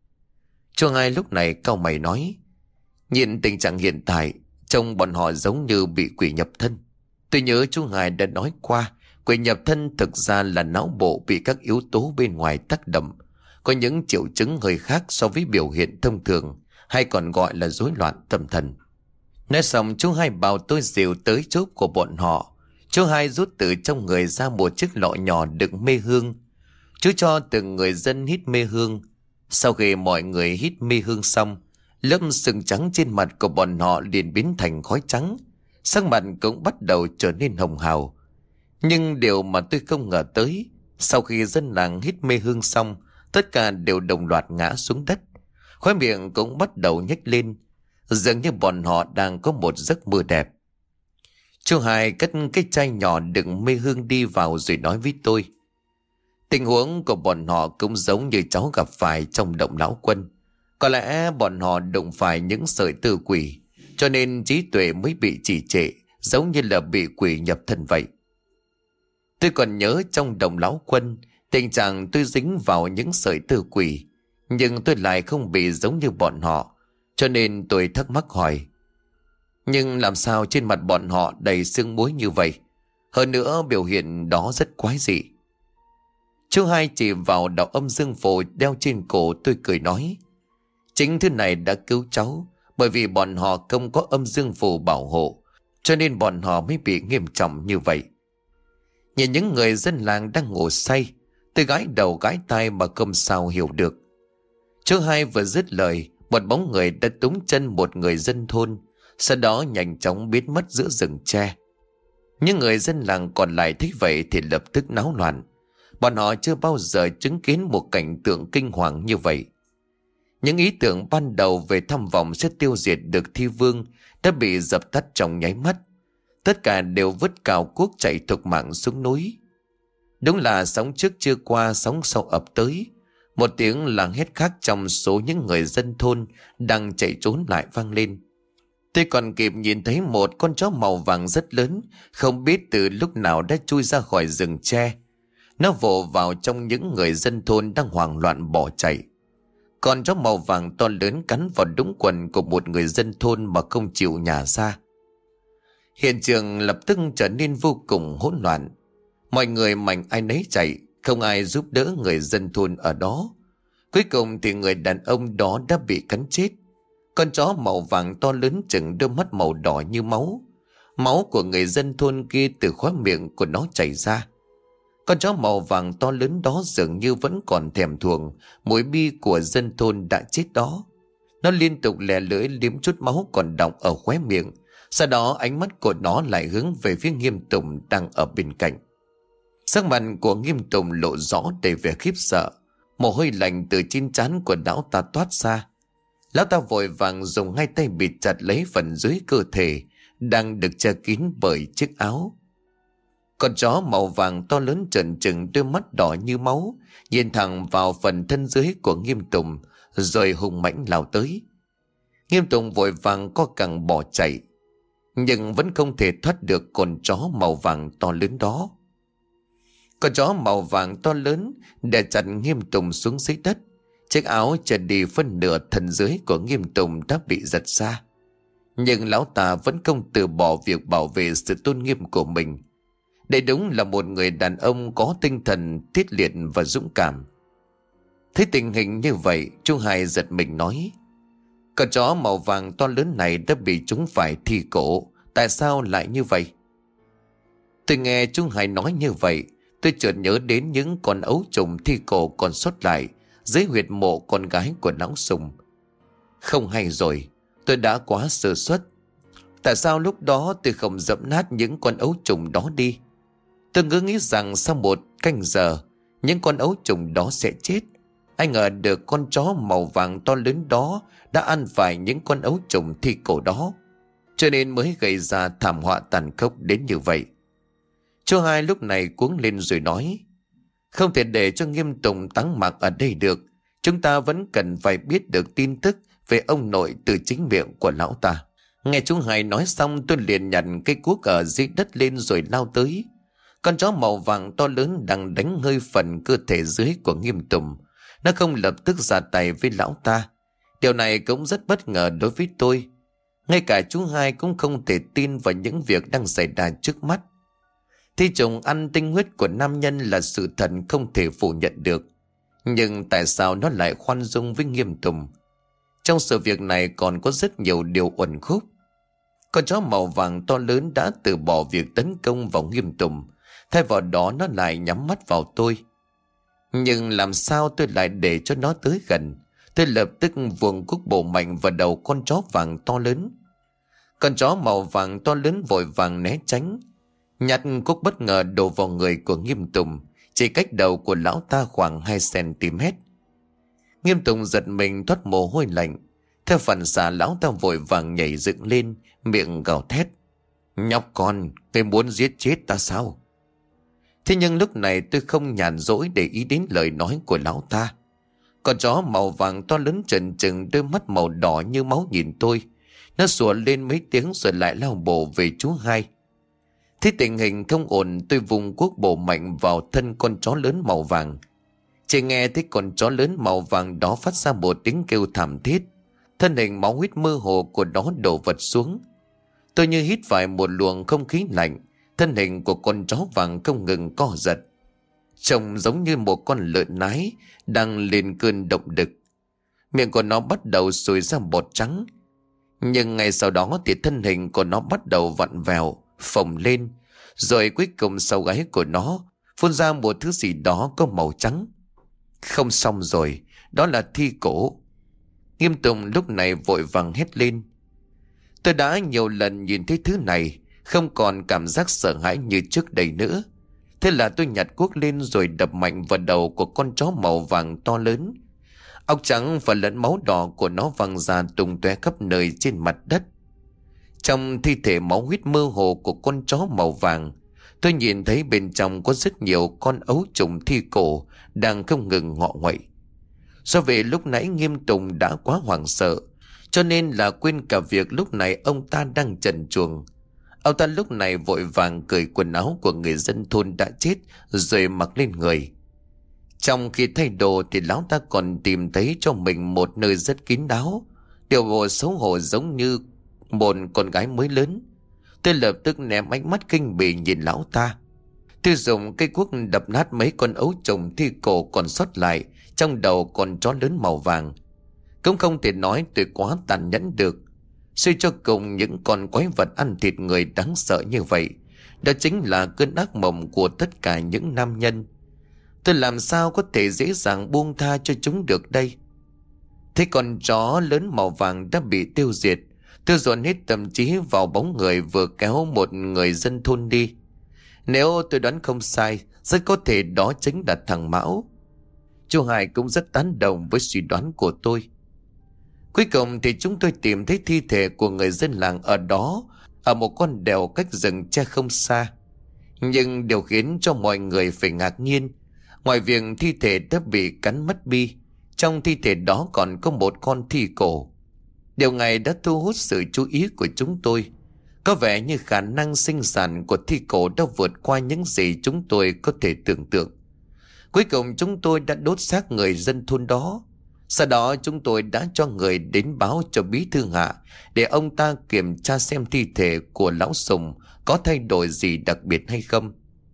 [SPEAKER 1] Chú Hai lúc này cau mày nói: "Nhìn tình trạng hiện tại, trông bọn họ giống như bị quỷ nhập thân. Tôi nhớ chú Hai đã nói qua, quỷ nhập thân thực ra là não bộ bị các yếu tố bên ngoài tác động, có những triệu chứng hơi khác so với biểu hiện thông thường, hay còn gọi là rối loạn tâm thần." Nói xong chú Hai bảo tôi dìu tới chỗ của bọn họ. Chú Hai rút từ trong người ra một chiếc lọ nhỏ đựng mê hương. Chú cho từng người dân hít mê hương. Sau khi mọi người hít mê hương xong, lớp sừng trắng trên mặt của bọn họ liền biến thành khói trắng. Sắc mặt cũng bắt đầu trở nên hồng hào. Nhưng điều mà tôi không ngờ tới, sau khi dân làng hít mê hương xong, tất cả đều đồng loạt ngã xuống đất. Khóe miệng cũng bắt đầu nhếch lên, dường như bọn họ đang có một giấc mơ đẹp. Chú Hai cất cái chai nhỏ đựng mê hương đi vào rồi nói với tôi: "Tình huống của bọn họ cũng giống như cháu gặp phải trong động lão quân. Có lẽ bọn họ đụng phải những sợi tư quỷ, cho nên trí tuệ mới bị trì trệ, giống như là bị quỷ nhập thân vậy." Tôi còn nhớ trong động lão quân, tình trạng tôi dính vào những sợi tư quỷ, nhưng tôi lại không bị giống như bọn họ, cho nên tôi thắc mắc hỏi: "Nhưng làm sao trên mặt bọn họ đầy sương muối như vậy? Hơn nữa biểu hiện đó rất quái dị." Chú Hai chỉ vào đạo âm dương phổ đeo trên cổ tôi cười nói: "Chính thứ này đã cứu cháu, bởi vì bọn họ không có âm dương phổ bảo hộ, cho nên bọn họ mới bị nghiêm trọng như vậy." Nhìn những người dân làng đang ngủ say, tôi gãi đầu gãi tai mà không sao hiểu được. Chú Hai vừa dứt lời, một bóng người đã túm chân một người dân thôn, sau đó nhanh chóng biến mất giữa rừng tre. Những người dân làng còn lại thấy vậy thì lập tức náo loạn. Bọn họ chưa bao giờ chứng kiến một cảnh tượng kinh hoàng như vậy. Những ý tưởng ban đầu về tham vọng sẽ tiêu diệt được thi vương đã bị dập tắt trong nháy mắt. Tất cả đều vứt cào cuốc chạy thục mạng xuống núi. Đúng là sóng trước chưa qua, sóng sau ập tới. Một tiếng làng hét khác trong số những người dân thôn đang chạy trốn lại vang lên. Tôi còn kịp nhìn thấy một con chó màu vàng rất lớn, không biết từ lúc nào đã chui ra khỏi rừng tre. Nó vồ vào trong những người dân thôn đang hoảng loạn bỏ chạy. Con chó màu vàng to lớn cắn vào đũng quần của một người dân thôn mà không chịu nhả ra. Hiện trường lập tức trở nên vô cùng hỗn loạn. Mọi người mạnh ai nấy chạy, Không ai giúp đỡ người dân thôn ở đó. Cuối cùng thì người đàn ông đó đã bị cắn chết. Con chó màu vàng to lớn chừng đôi mắt màu đỏ như máu. Máu của người dân thôn kia từ khóe miệng của nó chảy ra. Con chó màu vàng to lớn đó dường như vẫn còn thèm thuồng mùi bi của dân thôn đã chết đó. Nó liên tục lè lưỡi liếm chút máu còn đọng ở khóe miệng. Sau đó ánh mắt của nó lại hướng về phía Nghiêm Tùng đang ở bên cạnh. Sắc mặt của Nghiêm Tùng lộ rõ đầy vẻ khiếp sợ. Mồ hôi lạnh từ trên trán của lão ta toát ra. Lão ta vội vàng dùng hai tay bịt chặt lấy phần dưới cơ thể đang được che kín bởi chiếc áo. Con chó màu vàng to lớn trần trừng đôi mắt đỏ như máu, nhìn thẳng vào phần thân dưới của Nghiêm Tùng rồi hùng mãnh lao tới. Nghiêm Tùng vội vàng co cẳng bỏ chạy, nhưng vẫn không thể thoát được con chó màu vàng to lớn đó. Con chó màu vàng to lớn đè chặt Nghiêm Tùng xuống dưới đất. Chiếc áo che đi phân nửa thân dưới của Nghiêm Tùng đã bị giật ra. Nhưng lão ta vẫn không từ bỏ việc bảo vệ sự tôn nghiêm của mình. Đây đúng là một người đàn ông có tinh thần thiết liệt và dũng cảm. Thấy tình hình như vậy, chú Hai giật mình nói: con chó màu vàng to lớn này đã bị chúng phải thi cổ. Tại sao lại như vậy? Tôi nghe chú Hai nói như vậy, tôi chợt nhớ đến những con ấu trùng thi cổ còn sót lại dưới huyệt mộ con gái của lão Sùng. Không hay rồi, tôi đã quá sơ suất. Tại sao lúc đó tôi không dẫm nát những con ấu trùng đó đi? Tôi cứ nghĩ rằng sau một canh giờ những con ấu trùng đó sẽ chết. Ai ngờ được con chó màu vàng to lớn đó đã ăn phải những con ấu trùng thi cổ đó, cho nên mới gây ra thảm họa tàn khốc đến như vậy. Chú Hai lúc này cuống lên rồi nói: không thể để cho Nghiêm Tùng táng mặc ở đây được. Chúng ta vẫn cần phải biết được tin tức về ông nội từ chính miệng của lão ta. Nghe chú Hai nói xong, tôi liền nhặt cây cuốc ở dưới đất lên rồi lao tới. Con chó màu vàng to lớn đang đánh hơi phần cơ thể dưới của Nghiêm Tùng. Nó không lập tức ra tay với lão ta. Điều này cũng rất bất ngờ đối với tôi. Ngay cả chú Hai cũng không thể tin vào những việc đang xảy ra trước mắt. Thi trùng ăn tinh huyết của nam nhân là sự thật không thể phủ nhận được. Nhưng tại sao nó lại khoan dung với Nghiêm Tùng? Trong sự việc này còn có rất nhiều điều uẩn khúc. Con chó màu vàng to lớn đã từ bỏ việc tấn công vào Nghiêm Tùng. Thay vào đó nó lại nhắm mắt vào tôi. Nhưng làm sao tôi lại để cho nó tới gần? Tôi lập tức vuông cuốc bổ mạnh vào đầu con chó vàng to lớn. Con chó màu vàng to lớn vội vàng né tránh. Nhát cuốc bất ngờ đổ vào người của Nghiêm Tùng, chỉ cách đầu của lão ta khoảng hai xăng-ti-mét. Nghiêm Tùng giật mình thoát mồ hôi lạnh. Theo phản xạ lão ta vội vàng nhảy dựng lên, miệng gào thét: nhóc con, ngươi muốn giết chết ta sao? Thế nhưng lúc này tôi không nhàn rỗi để ý đến lời nói của lão ta. Con chó màu vàng to lớn trần trừng đôi mắt màu đỏ như máu nhìn tôi. Nó sủa lên mấy tiếng rồi lại lao bổ về chú Hai. Thế tình hình không ổn, tôi vùng cuốc bổ mạnh vào thân con chó lớn màu vàng. Chỉ nghe thấy con chó lớn màu vàng đó phát ra một tiếng kêu thảm thiết. Thân hình máu huyết mơ hồ của nó đổ vật xuống. Tôi như hít phải một luồng không khí lạnh. Thân hình của con chó vàng không ngừng co giật, trông giống như một con lợn nái đang lên cơn động đực. Miệng của nó bắt đầu sùi ra bọt trắng. Nhưng ngay sau đó thì thân hình của nó bắt đầu vặn vẹo, phồng lên. Rồi cuối cùng sau gáy của nó phun ra một thứ gì đó có màu trắng. Không xong rồi, đó là thi cổ. Nghiêm Tùng lúc này vội vàng hét lên. Tôi đã nhiều lần nhìn thấy thứ này, không còn cảm giác sợ hãi như trước đây nữa. Thế là tôi nhặt cuốc lên rồi đập mạnh vào đầu của con chó màu vàng to lớn. Óc trắng và lẫn máu đỏ của nó văng ra tung tóe khắp nơi trên mặt đất. Trong thi thể máu huyết mơ hồ của con chó màu vàng, tôi nhìn thấy bên trong có rất nhiều con ấu trùng thi cổ đang không ngừng ngọ nguậy. Do vậy lúc nãy Nghiêm Tùng đã quá hoảng sợ, cho nên là quên cả việc lúc này ông ta đang trần truồng. Ông ta lúc này vội vàng cởi quần áo của người dân thôn đã chết rồi mặc lên người. Trong khi thay đồ thì lão ta còn tìm thấy cho mình một nơi rất kín đáo, điều bộ xấu hổ giống như một con gái mới lớn. Tôi lập tức ném ánh mắt kinh bỉ nhìn lão ta. Tôi dùng cây cuốc đập nát mấy con ấu trùng thi cổ còn sót lại trong đầu con chó lớn màu vàng. Cũng không thể nói tôi quá tàn nhẫn được. Suy cho cùng những con quái vật ăn thịt người đáng sợ như vậy, đó chính là cơn ác mộng của tất cả những nam nhân. Tôi làm sao có thể dễ dàng buông tha cho chúng được đây? Thế con chó lớn màu vàng đã bị tiêu diệt, tôi dồn hết tâm trí vào bóng người vừa kéo một người dân thôn đi. Nếu tôi đoán không sai, rất có thể đó chính là thằng Mão. Chú Hải cũng rất tán đồng với suy đoán của tôi. Cuối cùng thì chúng tôi tìm thấy thi thể của người dân làng ở đó, ở một con đèo cách rừng tre không xa. Nhưng điều khiến cho mọi người phải ngạc nhiên, ngoài việc thi thể đã bị cắn mất bi, trong thi thể đó còn có một con thi cổ. Điều này đã thu hút sự chú ý của chúng tôi. Có vẻ như khả năng sinh sản của thi cổ đã vượt qua những gì chúng tôi có thể tưởng tượng. Cuối cùng chúng tôi đã đốt xác người dân thôn đó. Sau đó chúng tôi đã cho người đến báo cho bí thư Hạ để ông ta kiểm tra xem thi thể của lão Sùng có thay đổi gì đặc biệt hay không.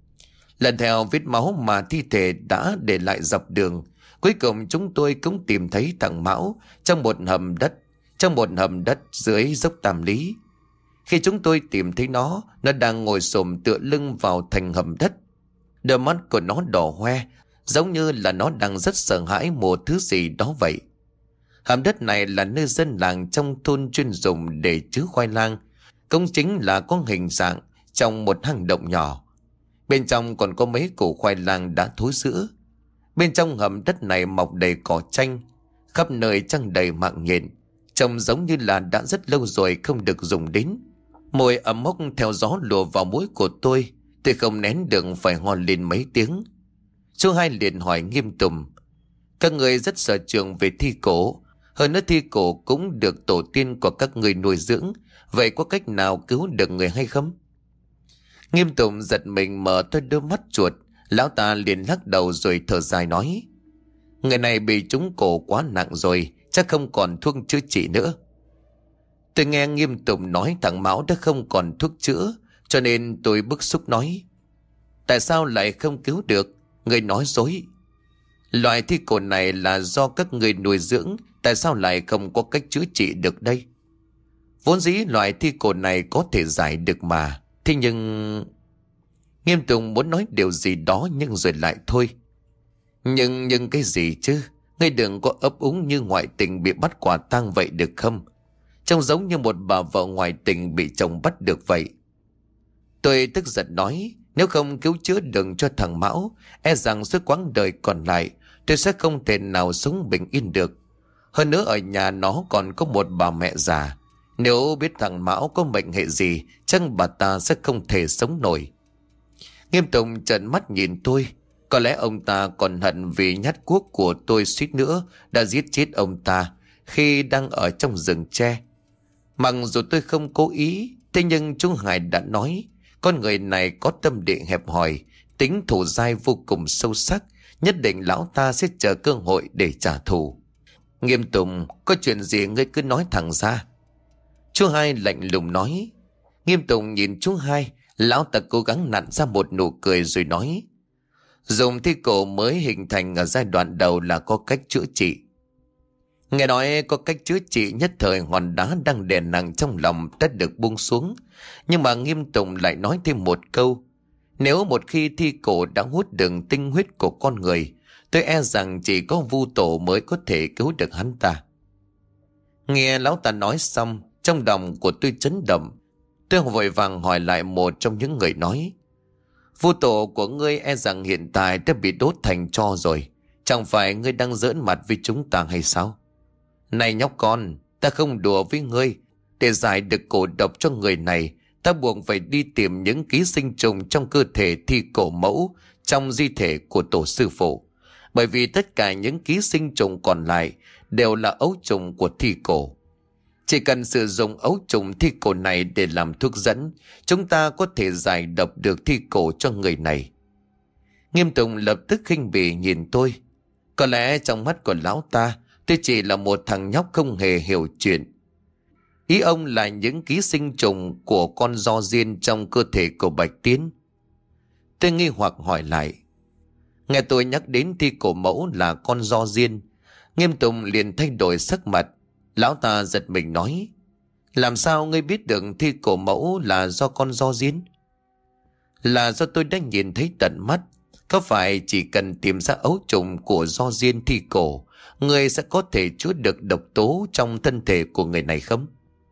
[SPEAKER 1] Lần theo vết máu mà thi thể đã để lại dọc đường, cuối cùng chúng tôi cũng tìm thấy thằng Mão trong một hầm đất, trong một hầm đất dưới dốc Tam Lý. Khi chúng tôi tìm thấy nó, nó đang ngồi xổm tựa lưng vào thành hầm đất. Đôi mắt của nó đỏ hoe, giống như là nó đang rất sợ hãi một thứ gì đó vậy. Hầm đất này là nơi dân làng trong thôn chuyên dùng để chứa khoai lang, cũng chính là có hình dạng trong một hang động nhỏ. Bên trong còn có mấy củ khoai lang đã thối rữa. Bên trong hầm đất này mọc đầy cỏ chanh, khắp nơi trăng đầy mạng nhện, trông giống như là đã rất lâu rồi không được dùng đến. Môi ấm mốc theo gió lùa vào mũi của tôi, tôi không nén được phải ho lên mấy tiếng. Chú Hai liền hỏi nghiêm tùng: các người rất sở trường về thi cổ, hơn nữa thi cổ cũng được tổ tiên của các người nuôi dưỡng, vậy có cách nào cứu được người hay không? Nghiêm tùng giật mình mở to đôi mắt chuột. Lão ta liền lắc đầu rồi thở dài nói: người này bị trúng cổ quá nặng rồi, chắc không còn thuốc chữa trị nữa. Tôi nghe Nghiêm Tùng nói thằng Mão đã không còn thuốc chữa, cho nên tôi bức xúc nói: tại sao lại không cứu được? Người nói dối. Loại thi cổ này là do các người nuôi dưỡng, tại sao lại không có cách chữa trị được đây? Vốn dĩ loại thi cổ này có thể giải được mà. Thế nhưng... Nghiêm Tùng muốn nói điều gì đó nhưng rồi lại thôi. Nhưng nhưng cái gì chứ? Ngươi đừng có ấp úng như ngoại tình bị bắt quả tang vậy được không? Trông giống như một bà vợ ngoại tình bị chồng bắt được vậy. Tôi tức giận nói: nếu không cứu chữa đừng cho thằng Mão, e rằng suốt quãng đời còn lại tôi sẽ không thể nào sống bình yên được. Hơn nữa ở nhà nó còn có một bà mẹ già. Nếu biết thằng Mão có mệnh hệ gì, chắc bà ta sẽ không thể sống nổi. Nghiêm Tùng trợn mắt nhìn tôi. Có lẽ ông ta còn hận vì nhát cuốc của tôi suýt nữa đã giết chết ông ta khi đang ở trong rừng tre. Mặc dù tôi không cố ý, thế nhưng chú Hải đã nói con người này có tâm địa hẹp hòi, tính thù dai vô cùng sâu sắc, nhất định lão ta sẽ chờ cơ hội để trả thù. Nghiêm Tùng, có chuyện gì ngươi cứ nói thẳng ra. Chú Hai lạnh lùng nói. Nghiêm Tùng nhìn chú Hai, lão ta cố gắng nặn ra một nụ cười rồi nói: dùng thi cổ mới hình thành ở giai đoạn đầu là có cách chữa trị. Nghe nói có cách chữa trị, nhất thời hòn đá đang đè nặng trong lòng đã được buông xuống. Nhưng mà Nghiêm Tùng lại nói thêm một câu: nếu một khi thi cổ đã hút được tinh huyết của con người, tôi e rằng chỉ có Vu Tổ mới có thể cứu được hắn ta. Nghe lão ta nói xong, trong lòng của tôi chấn động. Tôi vội vàng hỏi lại một trong những người nói: Vu Tổ của ngươi e rằng hiện tại đã bị đốt thành tro rồi. Chẳng phải ngươi đang giỡn mặt với chúng ta hay sao? Này nhóc con, ta không đùa với ngươi. Để giải được cổ độc cho người này, ta buộc phải đi tìm những ký sinh trùng trong cơ thể thi cổ mẫu, trong di thể của tổ sư phụ. Bởi vì tất cả những ký sinh trùng còn lại đều là ấu trùng của thi cổ. Chỉ cần sử dụng ấu trùng thi cổ này để làm thuốc dẫn, chúng ta có thể giải độc được thi cổ cho người này. Nghiêm Tùng lập tức khinh bỉ nhìn tôi. Có lẽ trong mắt của lão ta, tôi chỉ là một thằng nhóc không hề hiểu chuyện. Ý ông là những ký sinh trùng của con giò diên trong cơ thể của Bạch Tiến. Tôi nghi hoặc hỏi lại. Nghe tôi nhắc đến thi cổ mẫu là con do diên, Nghiêm Tùng liền thay đổi sắc mặt. Lão ta giật mình nói: làm sao ngươi biết được thi cổ mẫu là do con do diên? Là do tôi đã nhìn thấy tận mắt. Có phải chỉ cần tìm ra ấu trùng của do diên thi cổ, người sẽ có thể chữa được độc tố trong thân thể của người này không?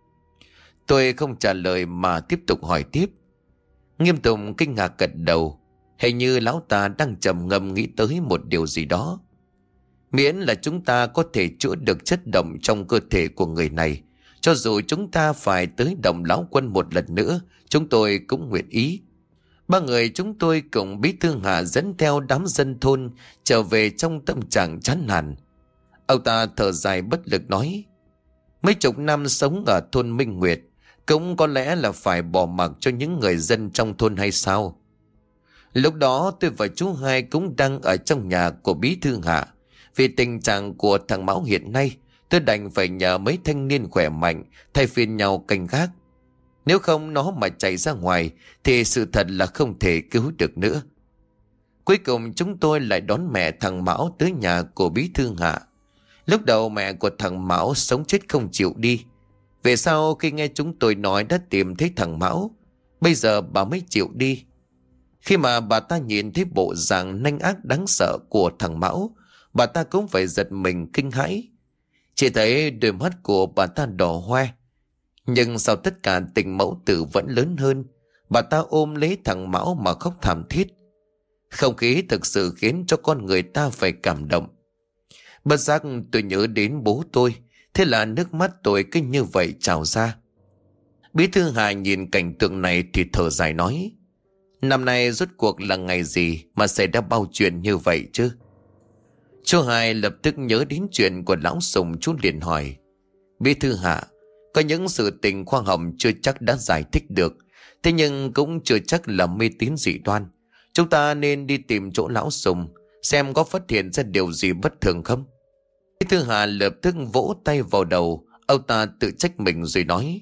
[SPEAKER 1] Tôi không trả lời mà tiếp tục hỏi tiếp. Nghiêm Tùng kinh ngạc gật đầu. Hình như lão ta đang trầm ngâm nghĩ tới một điều gì đó. Miễn là chúng ta có thể chữa được chất độc trong cơ thể của người này, cho dù chúng ta phải tới Đồng Lão Quân một lần nữa, chúng tôi cũng nguyện ý. Ba người chúng tôi cùng Bí Thư Hạ dẫn theo đám dân thôn trở về trong tâm trạng chán nản. Ông ta thở dài bất lực nói: mấy chục năm sống ở thôn Minh Nguyệt, cũng có lẽ là phải bỏ mặc cho những người dân trong thôn hay sao? Lúc đó tôi và chú Hai cũng đang ở trong nhà của Bí Thư Hạ. Vì tình trạng của thằng Mão hiện nay, tôi đành phải nhờ mấy thanh niên khỏe mạnh thay phiên nhau canh gác. Nếu không nó mà chạy ra ngoài thì sự thật là không thể cứu được nữa. Cuối cùng chúng tôi lại đón mẹ thằng Mão tới nhà của Bí Thư Hạ. Lúc đầu mẹ của thằng Mão sống chết không chịu đi. Về sau khi nghe chúng tôi nói đã tìm thấy thằng Mão, bây giờ bà mới chịu đi. Khi mà bà ta nhìn thấy bộ dạng nanh ác đáng sợ của thằng Mão, bà ta cũng phải giật mình kinh hãi. Chỉ thấy đôi mắt của bà ta đỏ hoe. Nhưng sau tất cả tình mẫu tử vẫn lớn hơn. Bà ta ôm lấy thằng Mão mà khóc thảm thiết. Không khí thực sự khiến cho con người ta phải cảm động. Bất giác tôi nhớ đến bố tôi. Thế là nước mắt tôi cứ như vậy trào ra. Bí Thư Hà nhìn cảnh tượng này thì thở dài nói: năm nay rốt cuộc là ngày gì mà xảy ra bao chuyện như vậy chứ? Chú Hai lập tức nhớ đến chuyện của lão Sùng. Chú liền hỏi: Bí Thư Hạ, có những sự tình khoa học chưa chắc đã giải thích được, thế nhưng cũng chưa chắc là mê tín dị đoan. Chúng ta nên đi tìm chỗ lão Sùng, xem có phát hiện ra điều gì bất thường không? Bí Thư Hạ lập tức vỗ tay vào đầu. Ông ta tự trách mình rồi nói: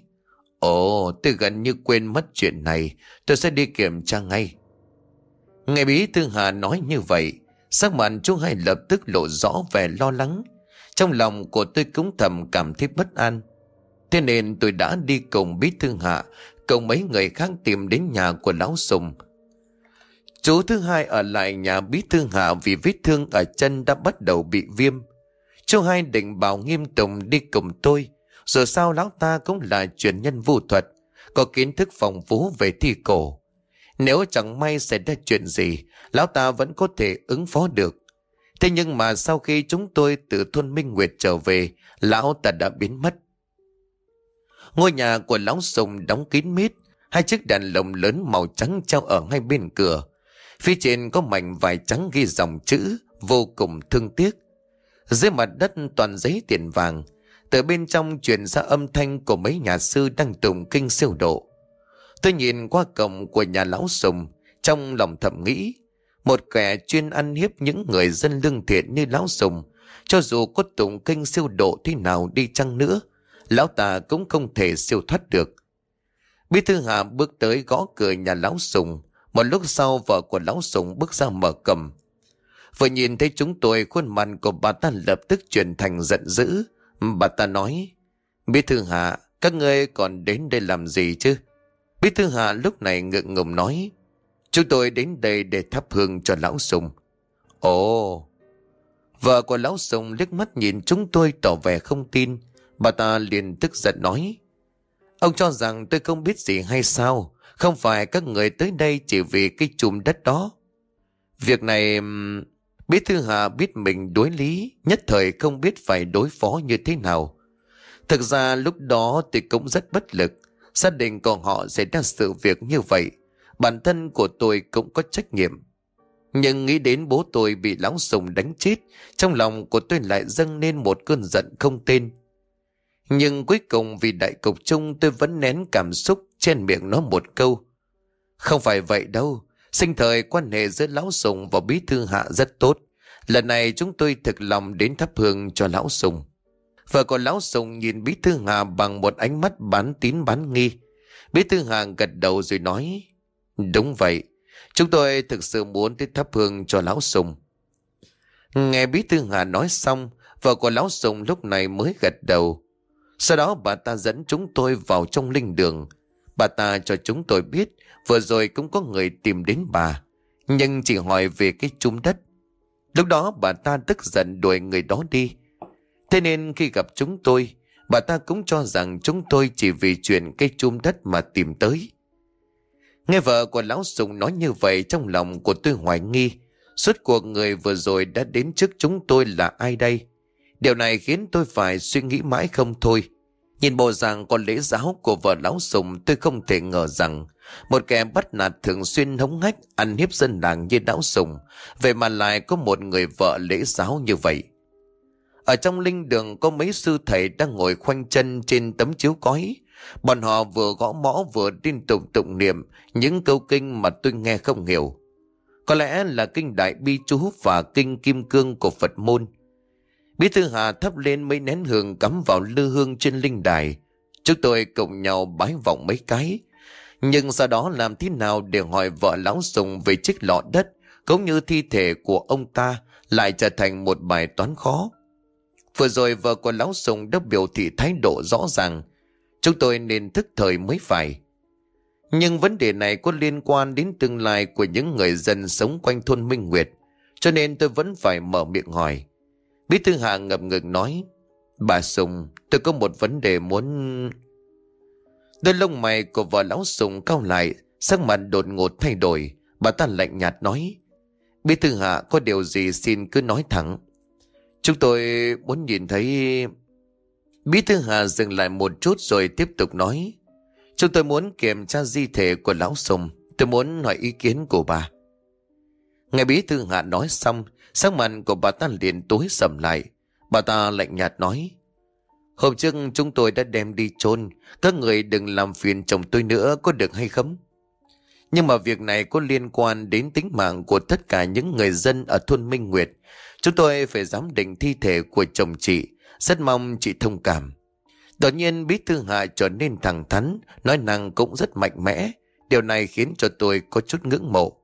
[SPEAKER 1] ồ, tôi gần như quên mất chuyện này, tôi sẽ đi kiểm tra ngay. Nghe Bí Thư Hà nói như vậy, sắc mặt chú Hai lập tức lộ rõ vẻ lo lắng. Trong lòng của tôi cũng thầm cảm thấy bất an. Thế nên tôi đã đi cùng Bí Thư Hạ, cùng mấy người khác tìm đến nhà của lão Sùng. Chú thứ hai ở lại nhà Bí Thư Hạ vì vết thương ở chân đã bắt đầu bị viêm. Chú Hai định bảo Nghiêm Tùng đi cùng tôi, dù sao lão ta cũng là truyền nhân vu thuật, có kiến thức phong phú về thi cổ. Nếu chẳng may xảy ra chuyện gì, lão ta vẫn có thể ứng phó được. Thế nhưng mà sau khi chúng tôi từ thôn Minh Nguyệt trở về, lão ta đã biến mất. Ngôi nhà của lão Sùng đóng kín mít, hai chiếc đèn lồng lớn màu trắng treo ở ngay bên cửa. Phía trên có mảnh vải trắng ghi dòng chữ vô cùng thương tiếc. Dưới mặt đất toàn giấy tiền vàng. Từ bên trong truyền ra âm thanh của mấy nhà sư đang tụng kinh siêu độ. Tôi nhìn qua cổng của nhà lão Sùng, trong lòng thầm nghĩ, một kẻ chuyên ăn hiếp những người dân lương thiện như lão Sùng, cho dù có tụng kinh siêu độ thế nào đi chăng nữa, lão ta cũng không thể siêu thoát được. Bí Thư Hạ bước tới gõ cửa nhà lão Sùng. Một lúc sau vợ của lão Sùng bước ra mở cổng. Vừa nhìn thấy chúng tôi, khuôn mặt của bà ta lập tức chuyển thành giận dữ. Bà ta nói: Bí Thư Hạ, các ngươi còn đến đây làm gì chứ? Bí Thư Hạ lúc này ngượng ngùng nói: chúng tôi đến đây để thắp hương cho lão Sùng. Ồ. Vợ của lão Sùng liếc mắt nhìn chúng tôi tỏ vẻ không tin. Bà ta liền tức giận nói: ông cho rằng tôi không biết gì hay sao? Không phải các người tới đây chỉ vì cái chùm đất đó. Việc này... Bí Thư Hạ biết mình đối lý, nhất thời không biết phải đối phó như thế nào. Thực ra lúc đó tôi cũng rất bất lực. Gia đình của họ xảy ra sự việc như vậy, bản thân của tôi cũng có trách nhiệm. Nhưng nghĩ đến bố tôi bị lão Sùng đánh chết, trong lòng của tôi lại dâng lên một cơn giận không tên. Nhưng cuối cùng vì đại cục chung, tôi vẫn nén cảm xúc, trên miệng nói một câu: không phải vậy đâu. Sinh thời quan hệ giữa lão Sùng và Bí Thư Hạ rất tốt. Lần này chúng tôi thực lòng đến thắp hương cho lão Sùng. Vợ của lão Sùng nhìn Bí Thư Hạ bằng một ánh mắt bán tín bán nghi. Bí Thư Hạ gật đầu rồi nói: đúng vậy. Chúng tôi thực sự muốn tới thắp hương cho lão Sùng. Nghe Bí Thư Hà nói xong, vợ của lão Sùng lúc này mới gật đầu. Sau đó bà ta dẫn chúng tôi vào trong linh đường. Bà ta cho chúng tôi biết vừa rồi cũng có người tìm đến bà, nhưng chỉ hỏi về cái chum đất. Lúc đó bà ta tức giận đuổi người đó đi. Thế nên khi gặp chúng tôi, bà ta cũng cho rằng chúng tôi chỉ vì chuyện cây chum đất mà tìm tới. Nghe vợ của lão Sùng nói như vậy, trong lòng của tôi hoài nghi suốt cuộc người vừa rồi đã đến trước chúng tôi là ai đây. Điều này khiến tôi phải suy nghĩ mãi không thôi. Nhìn bộ dạng có lễ giáo của vợ lão Sùng, tôi không thể ngờ rằng một kẻ bắt nạt thường xuyên hống hách ăn hiếp dân làng như lão Sùng, vậy mà lại có một người vợ lễ giáo như vậy. Ở trong linh đường có mấy sư thầy đang ngồi khoanh chân trên tấm chiếu cói. Bọn họ vừa gõ mõ vừa liên tục tụng niệm những câu kinh mà tôi nghe không hiểu. Có lẽ là kinh Đại Bi Chú và kinh Kim Cương của Phật môn. Bí Thư Hà thắp lên mấy nén hương cắm vào lư hương trên linh đài. Chúng tôi cùng nhau bái vọng mấy cái. Nhưng sau đó làm thế nào để hỏi vợ lão Sùng về chiếc lọ đất cũng như thi thể của ông ta lại trở thành một bài toán khó. Vừa rồi vợ của lão Sùng đã biểu thị thái độ rõ ràng, chúng tôi nên thức thời mới phải. Nhưng vấn đề này có liên quan đến tương lai của những người dân sống quanh thôn Minh Nguyệt, cho nên tôi vẫn phải mở miệng hỏi. Bí Thư Hà ngập ngừng nói: Bà Sùng, tôi có một vấn đề muốn... Đôi lông mày của vợ lão Sùng cau lại, sắc mặt đột ngột thay đổi. Bà ta lạnh nhạt nói: Bí Thư Hà, có điều gì xin cứ nói thẳng. Chúng tôi muốn nhìn thấy... Bí Thư Hà dừng lại một chút rồi tiếp tục nói: Chúng tôi muốn kiểm tra di thể của lão Sùng. Tôi muốn hỏi ý kiến của bà. Nghe Bí Thư Hà nói xong, sắc mặt của bà ta liền tối sầm lại. Bà ta lạnh nhạt nói: Hôm trước chúng tôi đã đem đi chôn, các người đừng làm phiền chồng tôi nữa, có được hay không? Nhưng mà việc này có liên quan đến tính mạng của tất cả những người dân ở thôn Minh Nguyệt. Chúng tôi phải giám định thi thể của chồng chị, rất mong chị thông cảm. Đột nhiên Bí Thư Hà trở nên thẳng thắn, nói năng cũng rất mạnh mẽ. Điều này khiến cho tôi có chút ngưỡng mộ.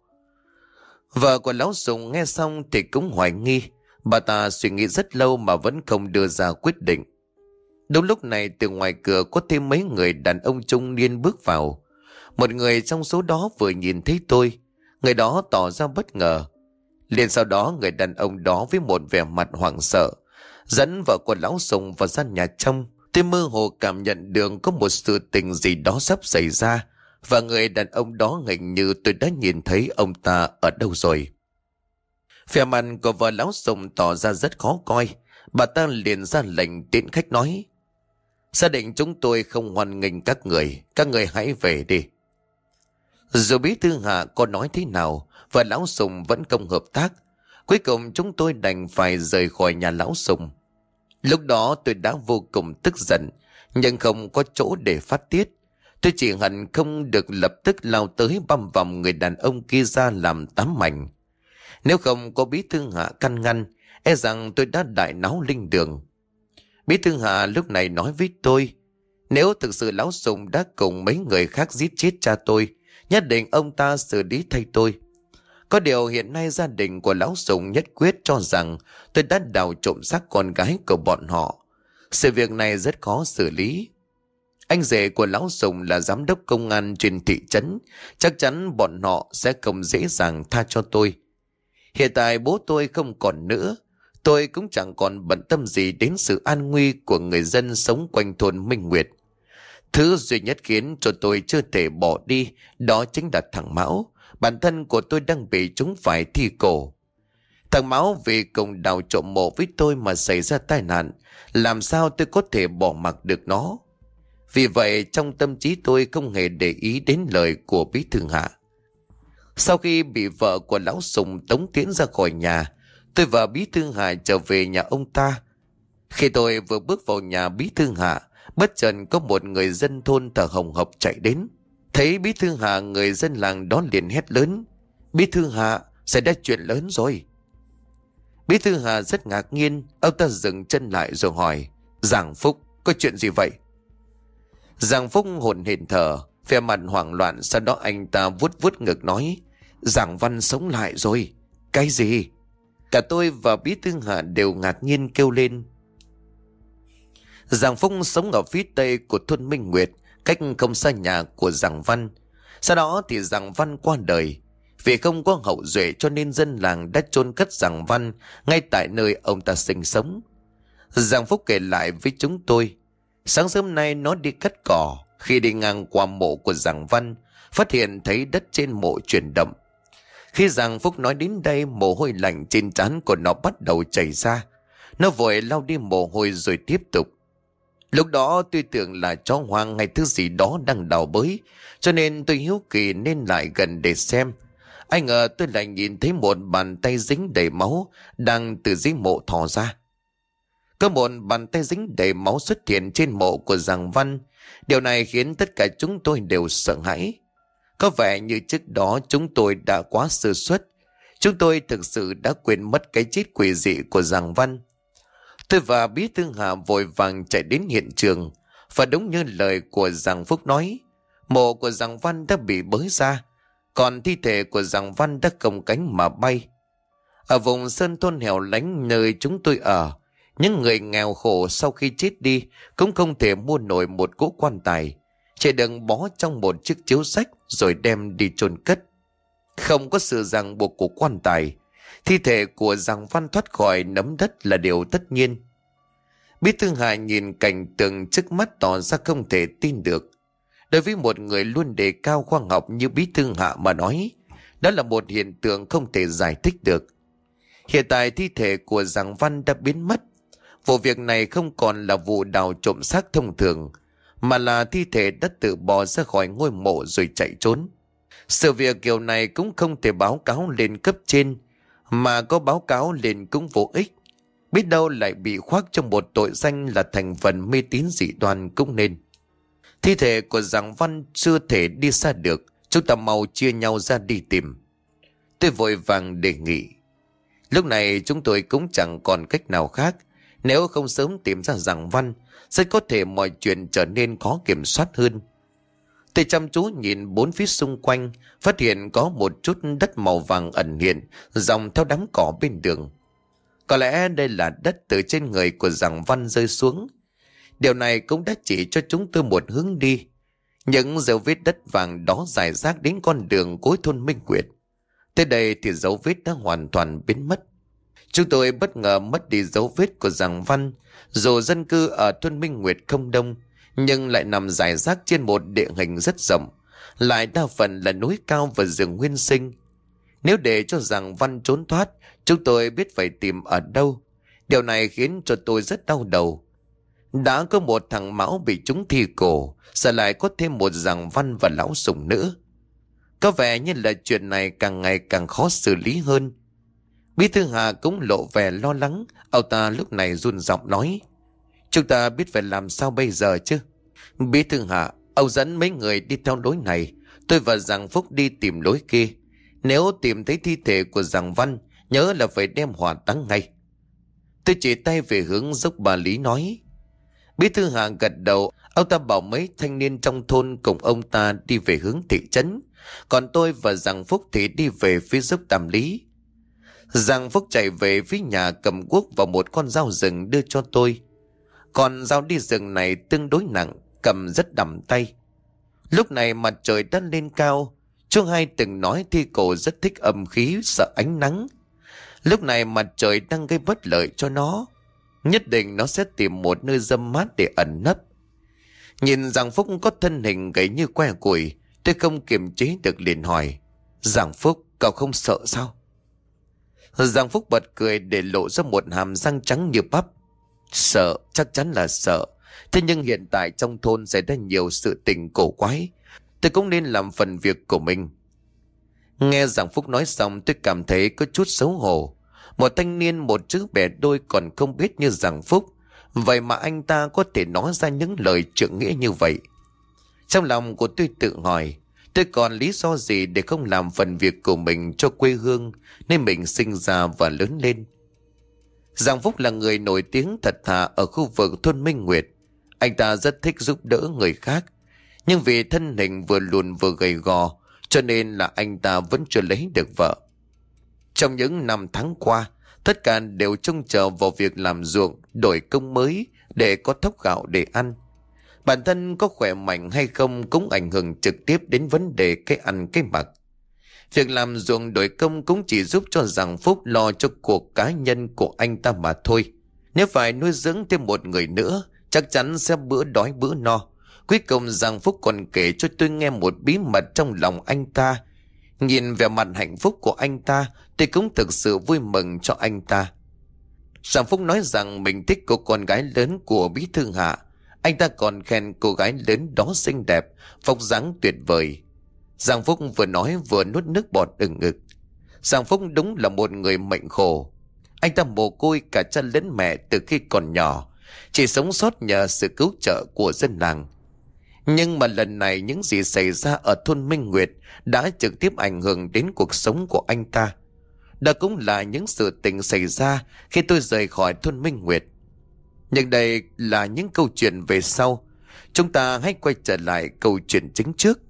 [SPEAKER 1] Vợ của lão Sùng nghe xong thì cũng hoài nghi. Bà ta suy nghĩ rất lâu mà vẫn không đưa ra quyết định. Đúng lúc này từ ngoài cửa có thêm mấy người đàn ông trung niên bước vào. Một người trong số đó vừa nhìn thấy tôi, người đó tỏ ra bất ngờ. Liền sau đó người đàn ông đó với một vẻ mặt hoảng sợ dẫn vợ của lão Sùng vào gian nhà trong. Tôi mơ hồ cảm nhận được có một sự tình gì đó sắp xảy ra, và người đàn ông đó hình như tôi đã nhìn thấy ông ta ở đâu rồi. Vẻ mặt của vợ lão Sùng tỏ ra rất khó coi. Bà ta liền ra lệnh tiễn khách nói: Gia đình chúng tôi không hoan nghênh các người, các người hãy về đi. Dù Bí Thư Hà có nói thế nào, và lão Sùng vẫn không hợp tác. Cuối cùng chúng tôi đành phải rời khỏi nhà lão Sùng. Lúc đó tôi đã vô cùng tức giận, nhưng không có chỗ để phát tiết. Tôi chỉ hận không được lập tức lao tới băm vòng người đàn ông kia ra làm tám mảnh. Nếu không có Bí Thư Hà can ngăn, e rằng tôi đã đại náo linh đường. Bí Thư Hà lúc này nói với tôi: Nếu thực sự lão Sùng đã cùng mấy người khác giết chết cha tôi, nhất định ông ta xử lý thay tôi. Có điều hiện nay gia đình của lão Sùng nhất quyết cho rằng tôi đã đào trộm xác con gái của bọn họ. Sự việc này rất khó xử lý. Anh rể của lão Sùng là giám đốc công an trên thị trấn, chắc chắn bọn họ sẽ không dễ dàng tha cho tôi. Hiện tại bố tôi không còn nữa, tôi cũng chẳng còn bận tâm gì đến sự an nguy của người dân sống quanh thôn Minh Nguyệt. Thứ duy nhất khiến cho tôi chưa thể bỏ đi đó chính là thằng Mão. Bản thân của tôi đang bị chúng phải thi cổ. Thằng Mão vì cùng đào trộm mộ với tôi mà xảy ra tai nạn, làm sao tôi có thể bỏ mặc được nó? Vì vậy trong tâm trí tôi không hề để ý đến lời của Bí Thư Hà. Sau khi bị vợ của lão Sùng tống tiễn ra khỏi nhà, tôi và Bí Thư Hà trở về nhà ông ta. Khi tôi vừa bước vào nhà Bí Thư Hà, bất chợt có một người dân thôn thở hồng hộc chạy đến. Thấy Bí Thư Hà, người dân làng đó liền hét lớn: Bí Thư Hà, xảy ra chuyện lớn rồi. Bí Thư Hà rất ngạc nhiên, ông ta dừng chân lại rồi hỏi: Giàng Phúc, có chuyện gì vậy? Giàng Phúc hổn hển thở, vẻ mặt hoảng loạn, sau đó anh ta vuốt vuốt ngực nói: Giảng Văn sống lại rồi. Cái gì? Cả tôi và Bí Thư Hạ đều ngạc nhiên kêu lên. Giàng Phúc sống ở phía tây của thôn Minh Nguyệt, cách không xa nhà của Giàng Văn. Sau đó thì Giàng Văn qua đời. Vì không có hậu duệ cho nên dân làng đã chôn cất Giàng Văn ngay tại nơi ông ta sinh sống. Giàng Phúc kể lại với chúng tôi, sáng sớm nay nó đi cắt cỏ, khi đi ngang qua mộ của Giàng Văn, phát hiện thấy đất trên mộ chuyển động. Khi Giàng Phúc nói đến đây, mồ hôi lạnh trên trán của nó bắt đầu chảy ra. Nó vội lau đi mồ hôi rồi tiếp tục. Lúc đó tôi tưởng là chó hoang hay thứ gì đó đang đào bới, cho nên tôi hiếu kỳ nên lại gần để xem. Ai ngờ tôi lại nhìn thấy một bàn tay dính đầy máu đang từ dưới mộ thò ra. Có một bàn tay dính đầy máu xuất hiện trên mộ của Giàng Văn. Điều này khiến tất cả chúng tôi đều sợ hãi. Có vẻ như trước đó chúng tôi đã quá sơ suất. Chúng tôi thực sự đã quên mất cái chết quỷ dị của Giàng Văn. Tôi và Bí Thư Hạ vội vàng chạy đến hiện trường. Và đúng như lời của Giàng Phúc nói, mộ của Giàng Văn đã bị bới ra, còn thi thể của Giàng Văn đã còng cánh mà bay. Ở vùng sơn thôn hẻo lánh nơi chúng tôi ở, những người nghèo khổ sau khi chết đi cũng không thể mua nổi một cỗ quan tài, chỉ đừng bó trong một chiếc chiếu sách rồi đem đi chôn cất. Không có sự ràng buộc của quan tài, thi thể của Giàng Văn thoát khỏi nấm đất là điều tất nhiên. Bí Thư Hạ nhìn cảnh tượng trước mắt tỏ ra không thể tin được. Đối với một người luôn đề cao khoa học như Bí Thư Hạ mà nói, đó là một hiện tượng không thể giải thích được. Hiện tại thi thể của Giàng Văn đã biến mất. Vụ việc này không còn là vụ đào trộm xác thông thường, mà là thi thể đã tự bò ra khỏi ngôi mộ rồi chạy trốn. Sự việc kiểu này cũng không thể báo cáo lên cấp trên, mà có báo cáo lên cũng vô ích. Biết đâu lại bị khoác trong một tội danh là thành phần mê tín dị đoan cũng nên. Thi thể của Giàng Văn chưa thể đi xa được, chúng ta mau chia nhau ra đi tìm. Tôi vội vàng đề nghị. Lúc này chúng tôi cũng chẳng còn cách nào khác. Nếu không sớm tìm ra Giàng Văn, rất có thể mọi chuyện trở nên khó kiểm soát hơn. Tôi chăm chú nhìn bốn phía xung quanh, phát hiện có một chút đất màu vàng ẩn hiện dòng theo đám cỏ bên đường. Có lẽ đây là đất từ trên người của Giàng Văn rơi xuống. Điều này cũng đã chỉ cho chúng tôi một hướng đi. Những dấu vết đất vàng đó rải rác đến con đường cuối thôn Minh Nguyệt. Tới đây thì dấu vết đã hoàn toàn biến mất. Chúng tôi bất ngờ mất đi dấu vết của Giàng Văn. Dù dân cư ở thôn Minh Nguyệt không đông, nhưng lại nằm rải rác trên một địa hình rất rộng, lại đa phần là núi cao và rừng nguyên sinh. Nếu để cho Giàng Văn trốn thoát, chúng tôi biết phải tìm ở đâu. Điều này khiến cho tôi rất đau đầu. Đã có một thằng Mão bị trúng thi cổ, giờ lại có thêm một Giàng Văn và lão sủng nữa. Có vẻ như là chuyện này càng ngày càng khó xử lý hơn. Bí Thư Hạ cũng lộ vẻ lo lắng. Ông ta lúc này run giọng nói, chúng ta biết phải làm sao bây giờ chứ? Bí Thư Hạ, ông dẫn mấy người đi theo lối này, tôi và Giàng Phúc đi tìm lối kia. Nếu tìm thấy thi thể của Giàng Văn, nhớ là phải đem hỏa táng ngay. Tôi chỉ tay về hướng dốc Bà Lý nói. Bí Thư Hạ gật đầu. Ông ta bảo mấy thanh niên trong thôn cùng ông ta đi về hướng thị trấn, còn tôi và Giàng Phúc thì đi về phía dốc Tam Lý. Giàng Phúc chạy về phía nhà cầm guốc và một con dao rừng đưa cho tôi. Còn dao đi rừng này tương đối nặng, cầm rất đầm tay. Lúc này mặt trời đã lên cao. Chú Hai từng nói thi cổ rất thích âm khí, sợ ánh nắng. Lúc này mặt trời đang gây bất lợi cho nó. Nhất định nó sẽ tìm một nơi râm mát để ẩn nấp. Nhìn Giàng Phúc có thân hình gầy như que củi, tôi không kiềm chế được liền hỏi, Giàng Phúc, cậu không sợ sao? Giàng Phúc bật cười để lộ ra một hàm răng trắng như bắp. Sợ, chắc chắn là sợ. Thế nhưng hiện tại trong thôn xảy ra nhiều sự tình cổ quái, tôi cũng nên làm phần việc của mình. Nghe Giàng Phúc nói xong, tôi cảm thấy có chút xấu hổ. Một thanh niên một chữ bẻ đôi còn không biết như Giàng Phúc, vậy mà anh ta có thể nói ra những lời trượng nghĩa như vậy. Trong lòng của tôi tự hỏi, tôi còn lý do gì để không làm phần việc của mình cho quê hương nên mình sinh ra và lớn lên. Giàng Phúc là người nổi tiếng thật thà ở khu vực thôn Minh Nguyệt. Anh ta rất thích giúp đỡ người khác, nhưng vì thân hình vừa lùn vừa gầy gò, cho nên là anh ta vẫn chưa lấy được vợ. Trong những năm tháng qua, tất cả đều trông chờ vào việc làm ruộng, đổi công mới để có thóc gạo để ăn. Bản thân có khỏe mạnh hay không cũng ảnh hưởng trực tiếp đến vấn đề cái ăn cái mặc. Việc làm ruộng đổi công cũng chỉ giúp cho Giàng Phúc lo cho cuộc cá nhân của anh ta mà thôi. Nếu phải nuôi dưỡng thêm một người nữa, chắc chắn sẽ bữa đói bữa no. Cuối cùng Giàng Phúc còn kể cho tôi nghe một bí mật trong lòng anh ta. Nhìn vẻ mặt hạnh phúc của anh ta, tôi cũng thực sự vui mừng cho anh ta. Giàng Phúc nói rằng mình thích cô con gái lớn của Bí Thư Hạ. Anh ta còn khen cô gái lớn đó xinh đẹp, vóc dáng tuyệt vời. Giàng Phúc vừa nói vừa nuốt nước bọt ừng ực. Giàng Phúc đúng là một người mệnh khổ. Anh ta mồ côi cả cha lẫn mẹ từ khi còn nhỏ, chỉ sống sót nhờ sự cứu trợ của dân làng. Nhưng mà lần này những gì xảy ra ở thôn Minh Nguyệt đã trực tiếp ảnh hưởng đến cuộc sống của anh ta. Đó cũng là những sự tình xảy ra khi tôi rời khỏi thôn Minh Nguyệt. Nhưng đây là những câu chuyện về sau. Chúng ta hãy quay trở lại câu chuyện chính trước.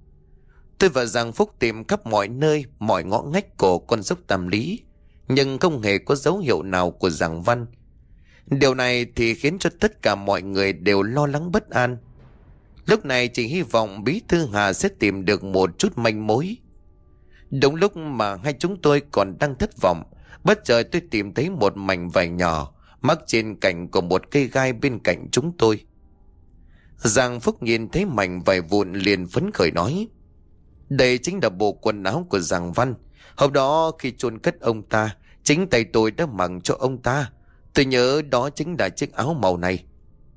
[SPEAKER 1] Tôi và Giàng Phúc tìm khắp mọi nơi, mọi ngõ ngách của con dốc Tam Lý, nhưng không hề có dấu hiệu nào của Giàng Văn. Điều này thì khiến cho tất cả mọi người đều lo lắng bất an. Lúc này chỉ hy vọng Bí Thư Hà sẽ tìm được một chút manh mối. Đúng lúc mà hai chúng tôi còn đang thất vọng, bất chợt tôi tìm thấy một mảnh vải nhỏ mắc trên cành của một cây gai bên cạnh chúng tôi. Giàng Phúc nhìn thấy mảnh vải vụn liền phấn khởi nói: đây chính là bộ quần áo của Giàng Văn. Hôm đó khi chôn cất ông ta, chính tay tôi đã mặc cho ông ta. Tôi nhớ đó chính là chiếc áo màu này.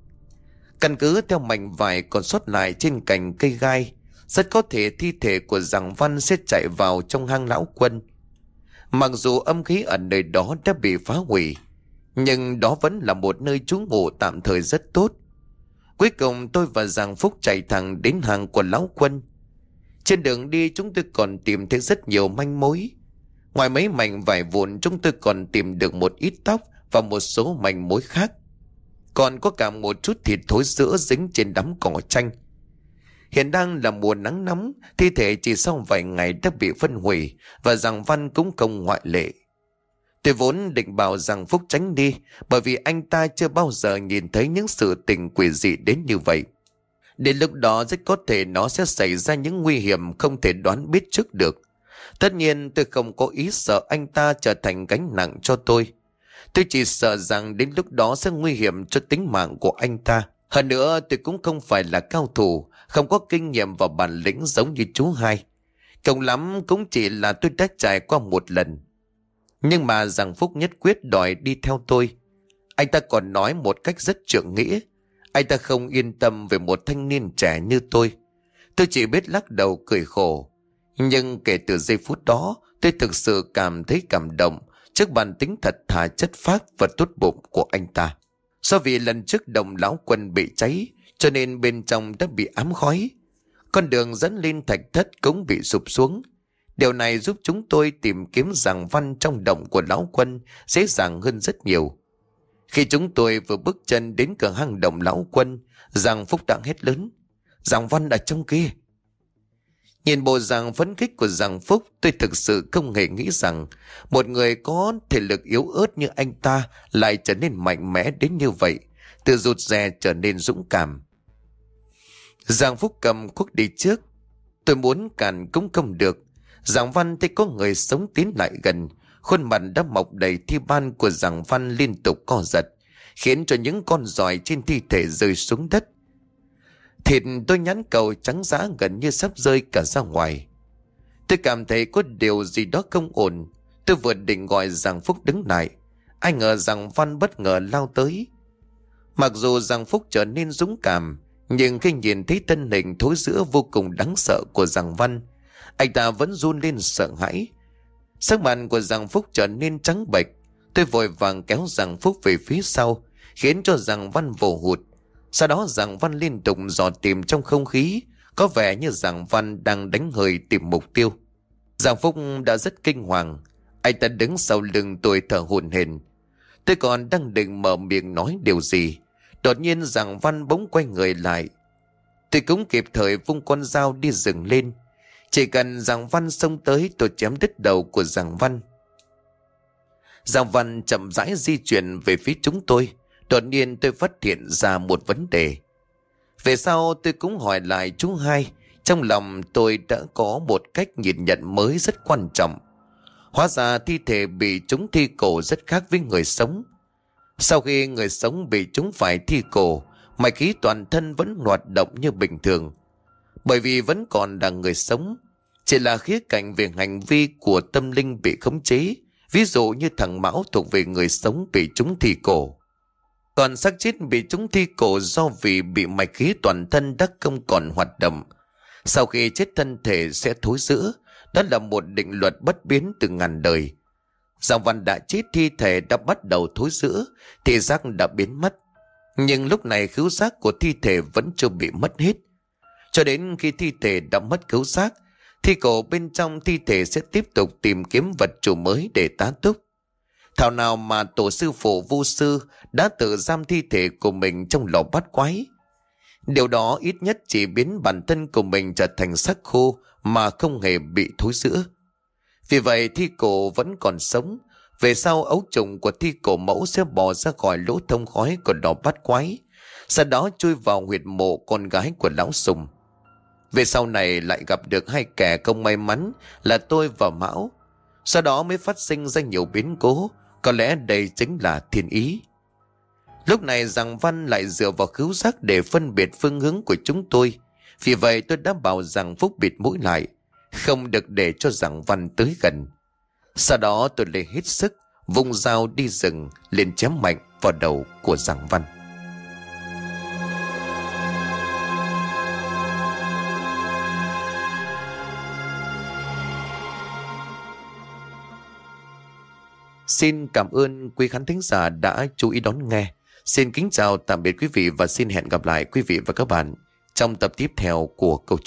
[SPEAKER 1] Căn cứ theo mảnh vải còn sót lại trên cành cây gai, rất có thể thi thể của Giàng Văn sẽ chạy vào trong hang Lão Quân. Mặc dù âm khí ở nơi đó đã bị phá hủy, nhưng đó vẫn là một nơi trú ngụ tạm thời rất tốt. Cuối cùng tôi và Giàng Phúc chạy thẳng đến hang của Lão Quân. Trên đường đi chúng tôi còn tìm thấy rất nhiều manh mối. Ngoài mấy mảnh vải vụn, chúng tôi còn tìm được một ít tóc và một số manh mối khác. Còn có cả một chút thịt thối rữa dính trên đám cỏ tranh. Hiện đang là mùa nắng nóng, thi thể chỉ sau vài ngày đã bị phân hủy, và Giàng Văn cũng không ngoại lệ. Tôi vốn định bảo Giàng Phúc tránh đi, bởi vì anh ta chưa bao giờ nhìn thấy những sự tình quỷ dị đến như vậy. Đến lúc đó rất có thể nó sẽ xảy ra những nguy hiểm không thể đoán biết trước được. Tất nhiên tôi không có ý sợ anh ta trở thành gánh nặng cho tôi. Tôi chỉ sợ rằng đến lúc đó sẽ nguy hiểm cho tính mạng của anh ta. Hơn nữa tôi cũng không phải là cao thủ, không có kinh nghiệm và bản lĩnh giống như chú hai. Cộng lắm cũng chỉ là tôi đã trải qua một lần. Nhưng mà Giàng Phúc nhất quyết đòi đi theo tôi. Anh ta còn nói một cách rất trượng nghĩa. Anh ta không yên tâm về một thanh niên trẻ như tôi. Tôi chỉ biết lắc đầu cười khổ. Nhưng kể từ giây phút đó, tôi thực sự cảm thấy cảm động trước bản tính thật thà chất phác và tốt bụng của anh ta. Do vì lần trước đồng Lão Quân bị cháy, cho nên bên trong đã bị ám khói. Con đường dẫn lên thạch thất cũng bị sụp xuống. Điều này giúp chúng tôi tìm kiếm Giàng Văn trong động của Lão Quân dễ dàng hơn rất nhiều. Khi chúng tôi vừa bước chân đến cửa hang động Lão Quân, Giàng Phúc đã hét lớn: Giàng Văn ở trong kia. Nhìn bộ dạng phấn khích của Giàng Phúc, tôi thực sự không hề nghĩ rằng một người có thể lực yếu ớt như anh ta lại trở nên mạnh mẽ đến như vậy, từ rụt rè trở nên dũng cảm. Giàng Phúc cầm cuốc đi trước. Tôi muốn cản cũng không được. Giàng Văn thấy có người sống tiến lại gần, khuôn mặt đã mọc đầy thi ban của Giàng Văn liên tục co giật, khiến cho những con giòi trên thi thể rơi xuống đất. Thịt tôi nhãn cầu trắng dã gần như sắp rơi cả ra ngoài. Tôi cảm thấy có điều gì đó không ổn. Tôi vừa định gọi Giàng Phúc đứng lại, ai ngờ Giàng Văn bất ngờ lao tới. Mặc dù Giàng Phúc trở nên dũng cảm, nhưng khi nhìn thấy thân hình thối rữa vô cùng đáng sợ của Giàng Văn, anh ta vẫn run lên sợ hãi. Sắc mặt của Giàng Phúc trở nên trắng bệch. Tôi vội vàng kéo Giàng Phúc về phía sau, khiến cho Giàng Văn vồ hụt. Sau đó Giàng Văn liên tục dò tìm trong không khí, có vẻ như Giàng Văn đang đánh hơi tìm mục tiêu. Giàng Phúc đã rất kinh hoàng. Anh ta đứng sau lưng tôi thở hổn hển. Tôi còn đang định mở miệng nói điều gì, đột nhiên Giàng Văn bỗng quay người lại. Tôi cũng kịp thời vung con dao đi dừng lên. Chỉ cần Giàng Văn xông tới, tôi chém đứt đầu của Giàng Văn. Giàng Văn chậm rãi di chuyển về phía chúng tôi. Đột nhiên tôi phát hiện ra một vấn đề. Về sau tôi cũng hỏi lại chú hai. Trong lòng tôi đã có một cách nhìn nhận mới rất quan trọng. Hóa ra thi thể bị trúng thi cổ rất khác với người sống. Sau khi người sống bị trúng phải thi cổ, mạch khí toàn thân vẫn hoạt động như bình thường. Bởi vì vẫn còn là người sống, chỉ là khía cạnh về hành vi của tâm linh bị khống chế. Ví dụ như thằng Mão thuộc về người sống bị trúng thi cổ. Còn xác chết bị trúng thi cổ do vì bị mạch khí toàn thân đã không còn hoạt động. Sau khi chết thân thể sẽ thối rữa. Đó là một định luật bất biến từ ngàn đời. Giàng Văn đã chết, thi thể đã bắt đầu thối rữa, thị giác đã biến mất. Nhưng lúc này khứu giác của thi thể vẫn chưa bị mất hết. Cho đến khi thi thể đã mất khứu giác, thi cổ bên trong thi thể sẽ tiếp tục tìm kiếm vật chủ mới để tá túc. Thảo nào mà tổ sư phụ Vu Sư đã tự giam thi thể của mình trong lò bát quái. Điều đó ít nhất chỉ biến bản thân của mình trở thành xác khô mà không hề bị thối rữa. Vì vậy thi cổ vẫn còn sống. Về sau ấu trùng của thi cổ mẫu sẽ bò ra khỏi lỗ thông khói của lò bát quái, sau đó chui vào huyệt mộ con gái của lão Sùng. Về sau này lại gặp được hai kẻ không may mắn là tôi và Mão. Sau đó mới phát sinh ra nhiều biến cố. Có lẽ đây chính là thiên ý. Lúc này Giàng Văn lại dựa vào khứu giác để phân biệt phương hướng của chúng tôi. Vì vậy tôi đã bảo rằng Phúc bịt mũi lại, không được để cho Giàng Văn tới gần. Sau đó tôi lấy hết sức, vung dao đi rừng lên chém mạnh vào đầu của Giàng Văn. Xin cảm ơn quý khán thính giả đã chú ý đón nghe. Xin kính chào tạm biệt quý vị và xin hẹn gặp lại quý vị và các bạn trong tập tiếp theo của câu chuyện.